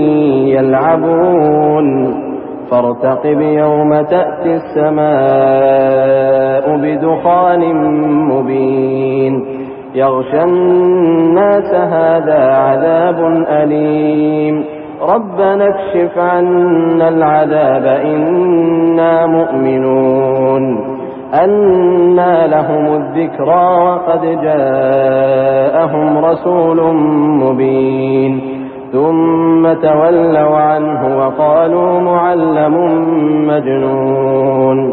يلعبون فارتقب يوم تأتي السماء بدخان مبين يغشى الناس هذا عذاب أليم ربنا اكشف عنا العذاب إنا مؤمنون أنى لهم الذكرى وقد جاءهم رسول مبين ثم تولوا عنه وقالوا معلم مجنون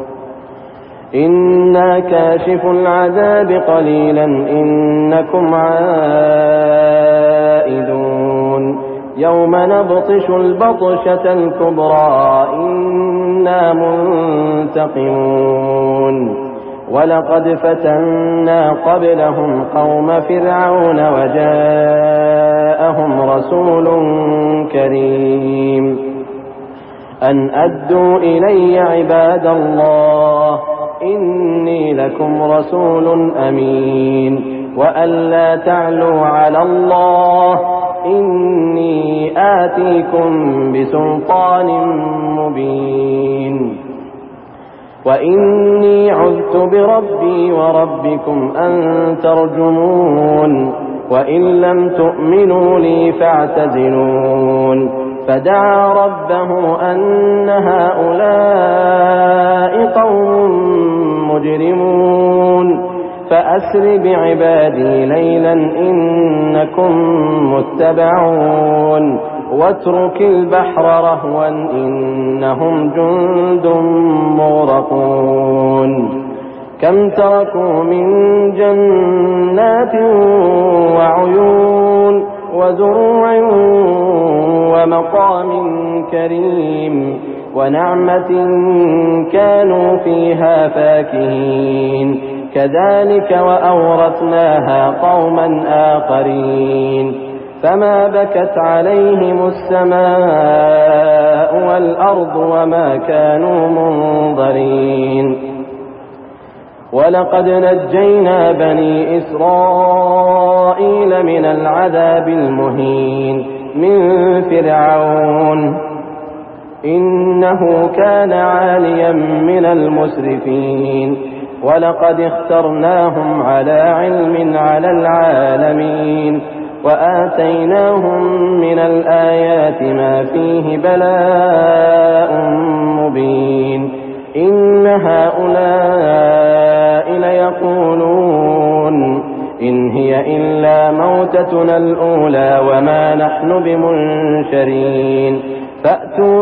إنا كاشف العذاب قليلا إنكم عائدون يوم نبطش البطشة الكبرى إنا منتقمون ولقد فتنا قبلهم قوم فرعون وجاءهم رسول كريم أن أدوا إلي عباد الله إني لكم رسول أمين وأن لا تعلوا على الله إني آتيكم بسلطان مبين وإني عذت بربي وربكم أن ترجمون وإن لم تؤمنوا لي فاعتزلون فدعا ربه أن هؤلاء قوم مجرمون فأسر بعبادي ليلا إنكم متبعون واترك البحر رهوا إنهم جند مغرقون كم تركوا من جنات وعيون وزروع ومقام كريم ونعمة كانوا فيها فاكهين كذلك وأورثناها قوما آخرين فما بكت عليهم السماء والأرض وما كانوا منظرين ولقد نجينا بني إسرائيل من العذاب المهين من فرعون إنه كان عاليا من المسرفين ولقد اخترناهم على علم على العالمين وآتيناهم من الآيات ما فيه بلاء مبين إن هؤلاء ليقولون إن هي إلا موتتنا الأولى وما نحن بمنشرين فأتوا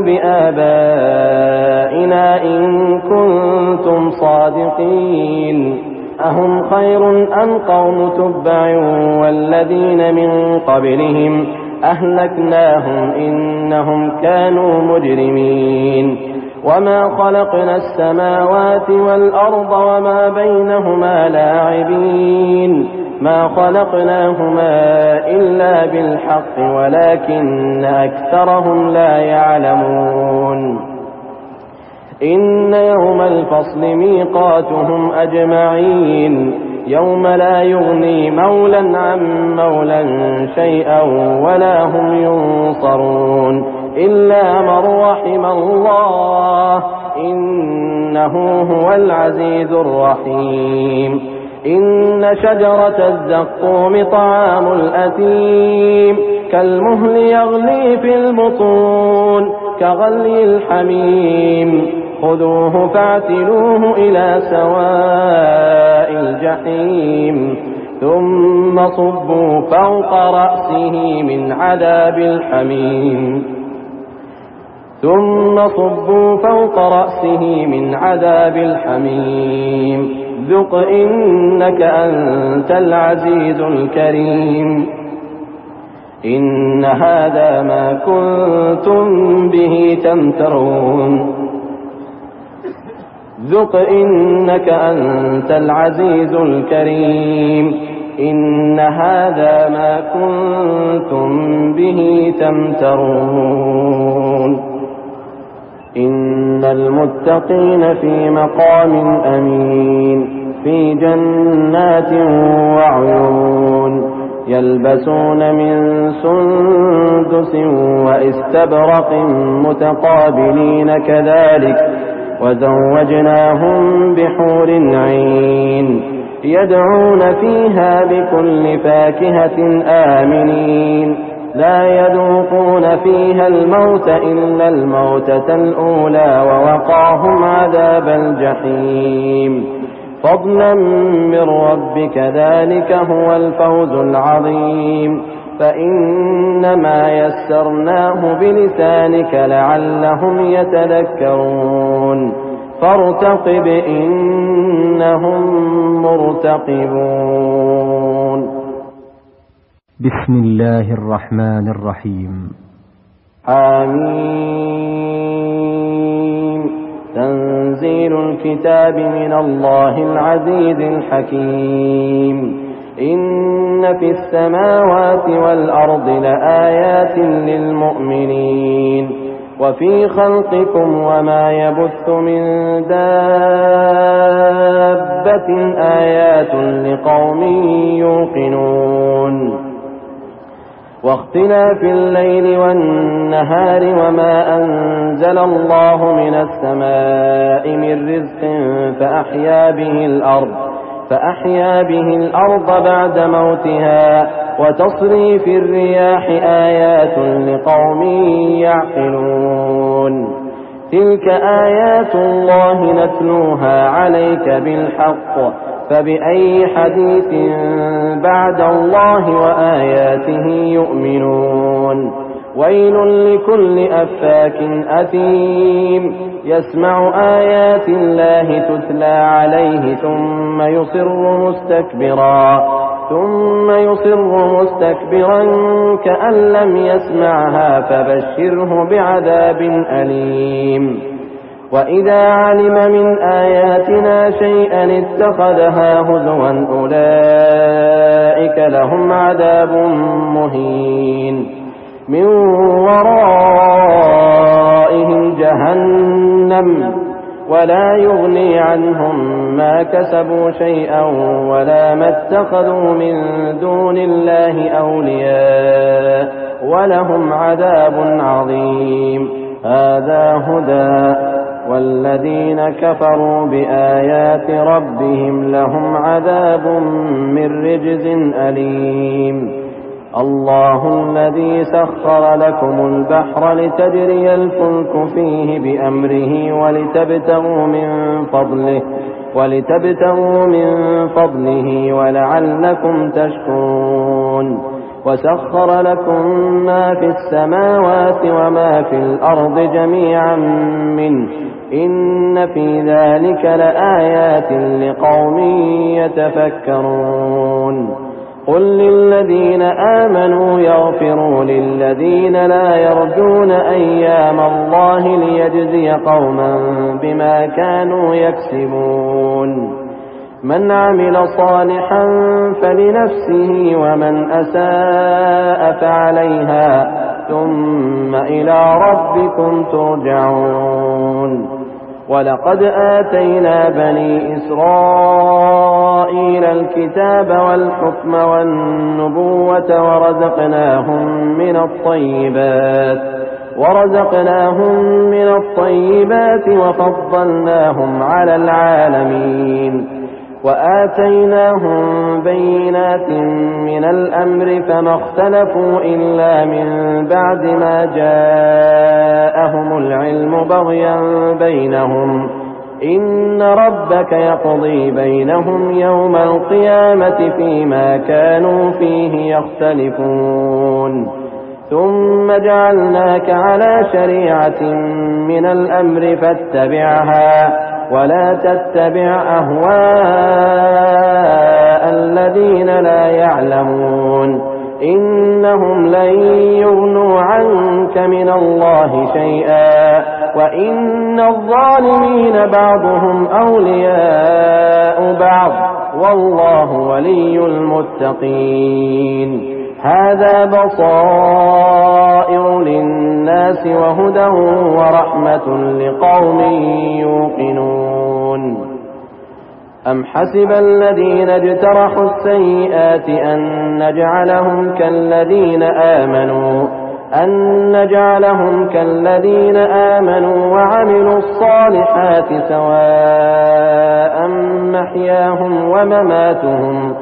بآبائنا إن كنتم صادقين أهم خير أم قوم تبع والذين من قبلهم أهلكناهم إنهم كانوا مجرمين وما خلقنا السماوات والأرض وما بينهما لاعبين ما خلقناهما إلا بالحق ولكن أكثرهم لا يعلمون إن يوم الفصل ميقاتهم أجمعين يوم لا يغني مولا عن مولا شيئا ولا هم ينصرون إلا من رحم الله إنه هو العزيز الرحيم إن شجرة الزقوم طعام الأثيم كالمهل يغلي في البطون كغلي الحميم خذوه فاعتلوه إلى سواء الجحيم ثم صبوا فوق رأسه من عذاب الحميم ثم صبوا فوق رأسه من عذاب الحميم ذق إنك أنت العزيز الكريم إن هذا ما كنتم به تمترون ذق إنك أنت العزيز الكريم إن هذا ما كنتم به تمترون إن المتقين في مقام أمين في جنات وعيون يلبسون من سندس وإستبرق متقابلين كذلك وزوجناهم بحور عين يدعون فيها بكل فاكهة آمنين لا يذوقون فيها الموت إلا الموتة الأولى ووقاهم عذاب الجحيم فضلا من ربك ذلك هو الفوز العظيم فإنما يسرناه بلسانك لعلهم يتذكرون فارتقب إنهم مرتقبون
بسم الله الرحمن الرحيم
حميم تنزيل الكتاب من الله العزيز الحكيم إن في السماوات والأرض لآيات للمؤمنين وفي خلقكم وما يبث من دابة آيات لقوم يوقنون واختلاف الليل والنهار وما أنزل الله من السماء من رزق فأحيا به الأرض فأحيا به الأرض بعد موتها وتصريف الرياح آيات لقوم يعقلون تلك آيات الله نتلوها عليك بالحق فبأي حديث بعد الله وآياته يؤمنون ويل لكل أفاك أثيم يسمع آيات الله تتلى عليه ثم يصر مستكبرا ثم يصر مستكبرا كأن لم يسمعها فبشره بعذاب أليم وإذا علم من آياتنا شيئا اتخذها هزوا أولئك لهم عذاب مهين من ورائهم جهنم ولا يغني عنهم ما كسبوا شيئا ولا ما اتخذوا من دون الله أولياء ولهم عذاب عظيم هذا هدى والذين كفروا بآيات ربهم لهم عذاب من رجز أليم الله الذي سخر لكم البحر لتجري الفلك فيه بأمره ولتبتغوا من فضله ولتبتغوا من فضله ولعلكم تشكرون وسخر لكم ما في السماوات وما في الأرض جميعا منه إن في ذلك لآيات لقوم يتفكرون قل للذين آمنوا يغفروا للذين لا يرجون أيام الله ليجزي قوما بما كانوا يكسبون من عمل صالحا فلنفسه ومن أساء فعليها ثم إلى ربكم ترجعون ولقد آتينا بني إسرائيل الكتاب والحكم والنبوة ورزقناهم من الطيبات ورزقناهم من الطيبات وفضلناهم على العالمين وآتيناهم بينات من الأمر فما اختلفوا إلا من بعد ما جاءهم العلم بغيا بينهم إن ربك يقضي بينهم يوم القيامة فيما كانوا فيه يختلفون ثم جعلناك على شريعة من الأمر فاتبعها ولا تتبع أهواء الذين لا يعلمون إنهم لن يغنوا عنك من الله شيئا وإن الظالمين بعضهم أولياء بعض والله ولي المتقين هذا بصائر للناس وهدى ورحمة لقوم يوقنون أم حسب الذين اجترحوا السيئات أن نجعلهم كالذين آمنوا أن نجعلهم كالذين آمنوا وعملوا الصالحات سواء محياهم ومماتهم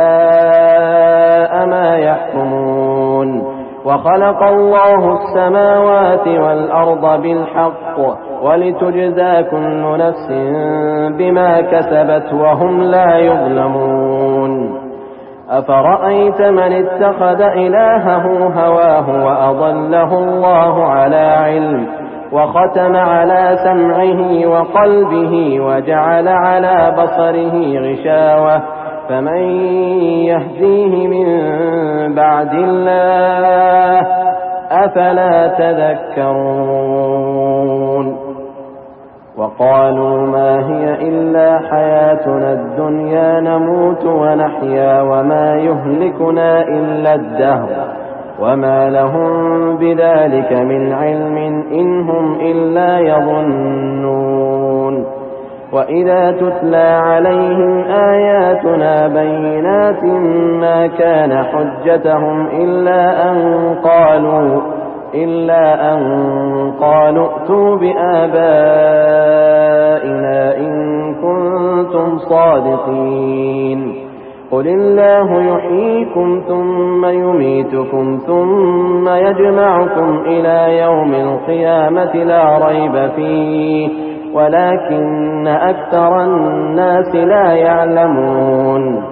ساء ما يحكمون وخلق الله السماوات والأرض بالحق ولتجزى كل نفس بما كسبت وهم لا يظلمون أفرأيت من اتخذ إلهه هواه وأضله الله على علم وختم على سمعه وقلبه وجعل على بصره غشاوة فمن يهديه من بعد الله أفلا تذكرون وقالوا ما هي إلا حياتنا الدنيا نموت ونحيا وما يهلكنا إلا الدهر وما لهم بذلك من علم إن هم إلا يظنون وإذا تتلى عليهم آياتنا بينات ما كان حجتهم إلا أن قالوا إلا أن قالوا ائتوا بآبائنا إن كنتم صادقين قل الله يحييكم ثم يميتكم ثم يجمعكم إلى يوم القيامة لا ريب فيه ولكن أكثر الناس لا يعلمون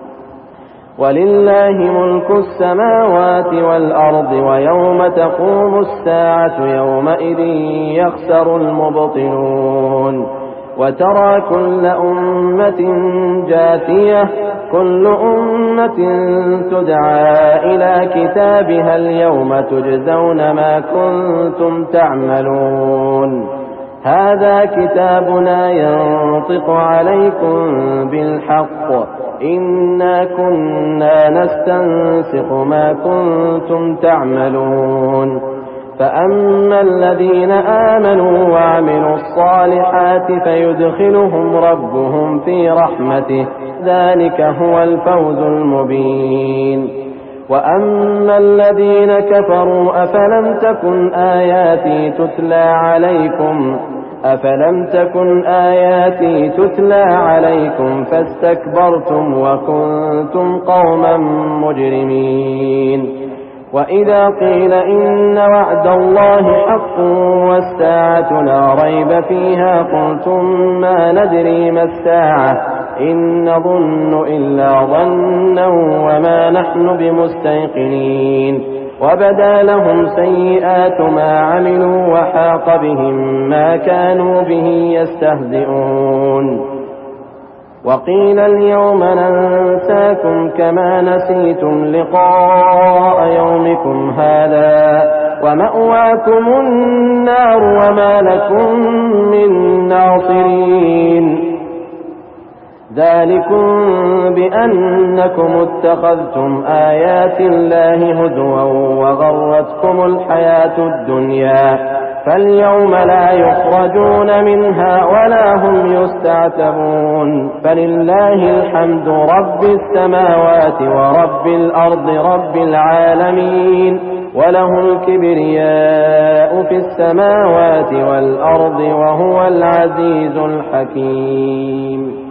ولله ملك السماوات والأرض ويوم تقوم الساعة يومئذ يخسر المبطلون وترى كل أمة جاثية كل أمة تدعى إلى كتابها اليوم تجزون ما كنتم تعملون هذا كتابنا ينطق عليكم بالحق إنا كنا نستنسخ ما كنتم تعملون فأما الذين آمنوا وعملوا الصالحات فيدخلهم ربهم في رحمته ذلك هو الفوز المبين وأما الذين كفروا أفلم تكن آياتي تتلى عليكم أفلم تكن آياتي تتلى عليكم فاستكبرتم وكنتم قوما مجرمين وإذا قيل إن وعد الله حق والساعة لا ريب فيها قلتم ما ندري ما الساعة إن نظن إلا ظنا وما نحن بمستيقنين وبدا لهم سيئات ما عملوا وحاق بهم ما كانوا به يستهزئون وقيل اليوم ننساكم كما نسيتم لقاء يومكم هذا ومأواكم النار وما لكم من ناصرين ذلكم بأنكم اتخذتم آيات الله هزوا وغرتكم الحياة الدنيا فاليوم لا يخرجون منها ولا هم يستعتبون فلله الحمد رب السماوات ورب الأرض رب العالمين وله الكبرياء في السماوات والأرض وهو العزيز الحكيم